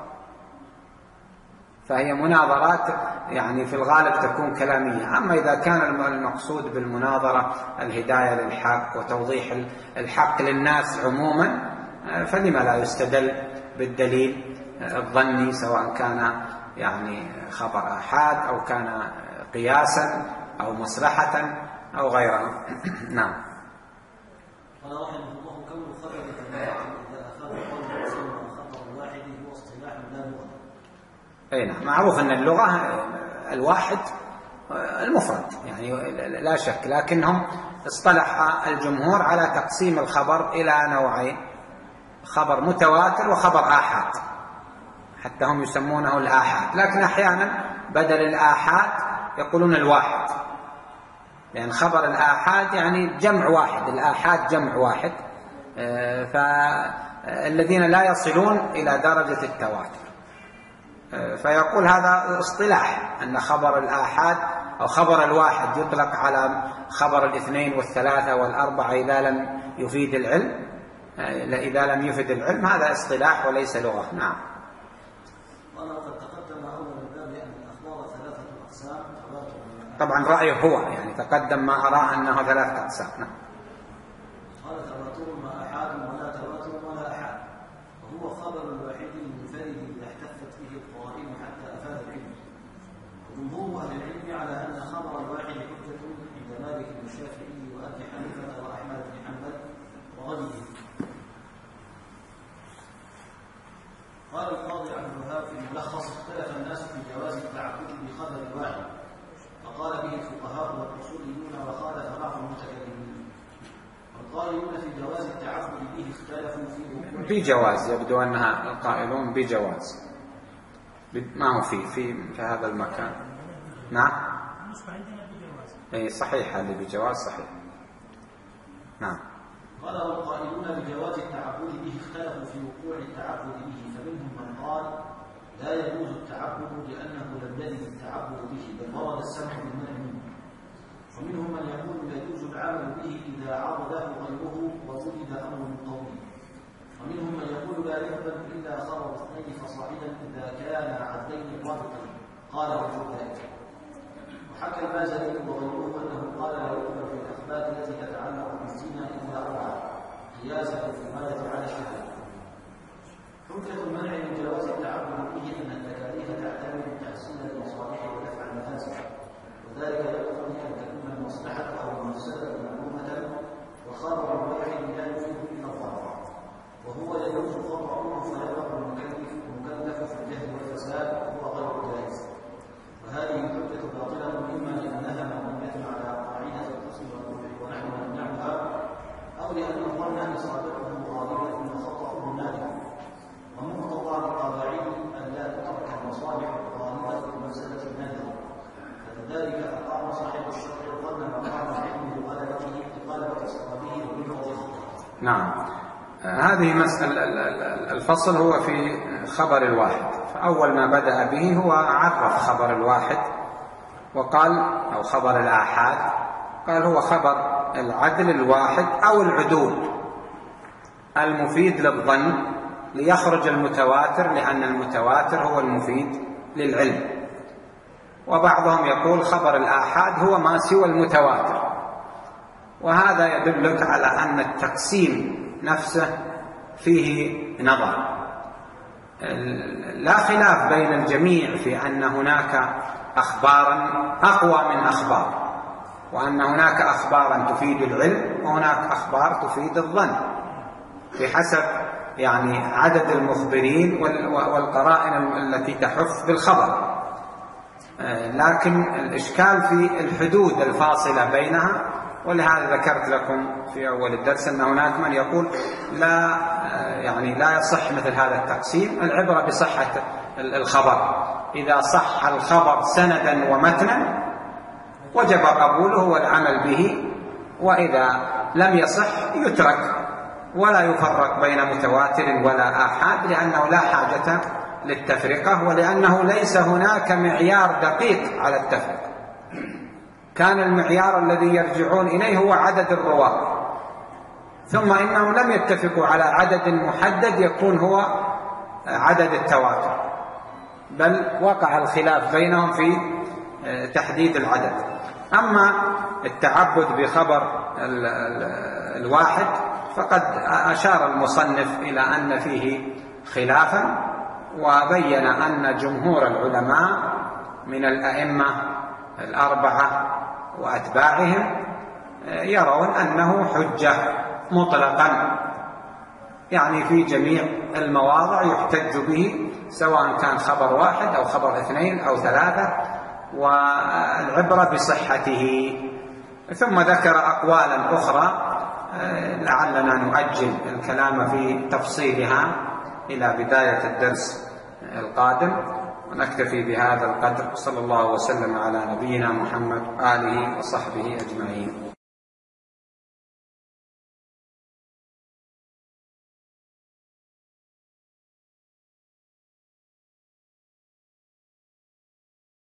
فهي مناظرات يعني في الغالب تكون كلامية. أما إذا كان المقصود بالمناظرة الهداية للحق وتوضيح الحق للناس عموما، فلما لا يستدل بالدليل الظني، سواء كان يعني خبر آحاد أو كان قياسا أو مصلحة أو غيرها. نعم. قال رحمه الله: كون خبر الجماعة إذا أخذ قول مسلم خبر الواحد هو اصطلاح لا لغة. أي نعم، معروف أن اللغة الواحد المفرد يعني لا شك، لكنهم اصطلح الجمهور على تقسيم الخبر إلى نوعين: خبر متواتر وخبر آحاد، حتى هم يسمونه الآحاد، لكن أحيانا بدل الآحاد يقولون الواحد، لأن يعني خبر الآحاد يعني جمع واحد، الآحاد جمع واحد، فالذين لا يصلون إلى درجة التواتر. فيقول هذا اصطلاح أن خبر الآحاد أو خبر الواحد يطلق على خبر الاثنين والثلاثة والأربعة إذا لم يفيد العلم، إذا لم يفيد العلم، هذا اصطلاح وليس لغة. نعم. وقد تقدم أول الباب أن الأخبار ثلاثة أقسام. طبعا رأيه هو يعني تقدم ما أرى أنه ثلاثة أقسام. نعم. قال: تواتر ما أحاد ولا تواتر ولا أحاد، وهو خبر الواحد المنفرد إذا احتفت به القرائن حتى أفاد العلم. وجمهور أهل العلم على أن خبر الواحد حجة عند مالك والشافعي وأبي حنيفة وأحمد بن حنبل وغيرهم. قال القاضي عبد الوهاب في الملخص: اختلف الناس في جواز التعبد بخبر الواحد، فقال به الفقهاء والاصوليون وخالف بعض المتكلمين. والقائلون في جواز التعبد به اختلفوا في بجواز، يبدو انها القائلون بجواز، ما هو في في في هذا المكان. نعم. اي صحيح، اللي بجواز صحيح. نعم. قال: والقائلون بجواز التعبد به اختلفوا في وقوع التعبد به، فمنهم من قال لا يجوز التعبد لأنه لم يرد التعبد به بل ورد السمع بالمنع منه. ومنهم من يقول يجوز العمل به إذا عرضه غيره ووجد أمر من قوله. ومنهم من يقول لا يقبل إلا خبر اثنين فصاعدا إذا كان عدلين رابطين. قال وجود ذلك. وحكى المازني وغيره أنه قال لا يقبل في الأخبار التي تتعلق بالزنا إلا أربعة قياسا في الإفادة على الشهادة. حجة المنع من جواز التعبد به أن التكاليف تعتمد تحسين المصالح ودفع المفاسد، وذلك يقتضي أن تكون المصلحة أو المفسدة معلومة، وخبر الواحد لا يفيد إلا الضرر، وهو يجوز خطأه فيقع المكلف المكلف في الجهل والفساد وهو غير جائز. وهذه الحجة باطلة إما لأنها مبنية على قاعدة الحسن والقبح ونحن نمنعها، أو لأن الظن إصابته غالبة وخطأه نادر. ومقتضى القواعد أن لا تترك المصالح الغالبة في المفسدة النادرة، فلذلك أقام صاحب الشرع الظن مقام العلم بغلبته بغلبة صوابه وبغض خطأه. نعم. هذه مسألة الفصل هو في خبر الواحد، فأول ما بدأ به هو عرف خبر الواحد وقال أو خبر الآحاد، قال هو خبر العدل الواحد أو العدول المفيد للظن ليخرج المتواتر، لأن المتواتر هو المفيد للعلم. وبعضهم يقول خبر الآحاد هو ما سوى المتواتر، وهذا يدلك على أن التقسيم نفسه فيه نظر. لا خلاف بين الجميع في أن هناك أخبارا أقوى من أخبار، وأن هناك أخبارا تفيد العلم وهناك أخبار تفيد الظن بحسب يعني عدد المخبرين والقرائن التي تحف بالخبر. لكن الإشكال في الحدود الفاصلة بينها، ولهذا ذكرت لكم في أول الدرس أن هناك من يقول لا يعني لا يصح مثل هذا التقسيم، العبرة بصحة الخبر، إذا صح الخبر سندا ومتنا وجب قبوله والعمل به، وإذا لم يصح يترك ولا يفرق بين متواتر ولا آحاد، لأنه لا حاجة للتفرقة، ولأنه ليس هناك معيار دقيق على التفرقة. كان المعيار الذي يرجعون إليه هو عدد الرواة، ثم إنهم لم يتفقوا على عدد محدد يكون هو عدد التواتر، بل وقع الخلاف بينهم في تحديد العدد. أما التعبد بخبر الواحد فقد أشار المصنف إلى أن فيه خلافا، وبين أن جمهور العلماء من الأئمة الأربعة وأتباعهم يرون أنه حجة مطلقا، يعني في جميع المواضع يحتج به، سواء كان خبر واحد أو خبر اثنين أو ثلاثة، والعبرة بصحته. ثم ذكر أقوالا أخرى لعلنا نؤجل الكلام في تفصيلها إلى بداية الدرس القادم، ونكتفي بهذا القدر. صلى الله وسلم على نبينا محمد آله وصحبه أجمعين.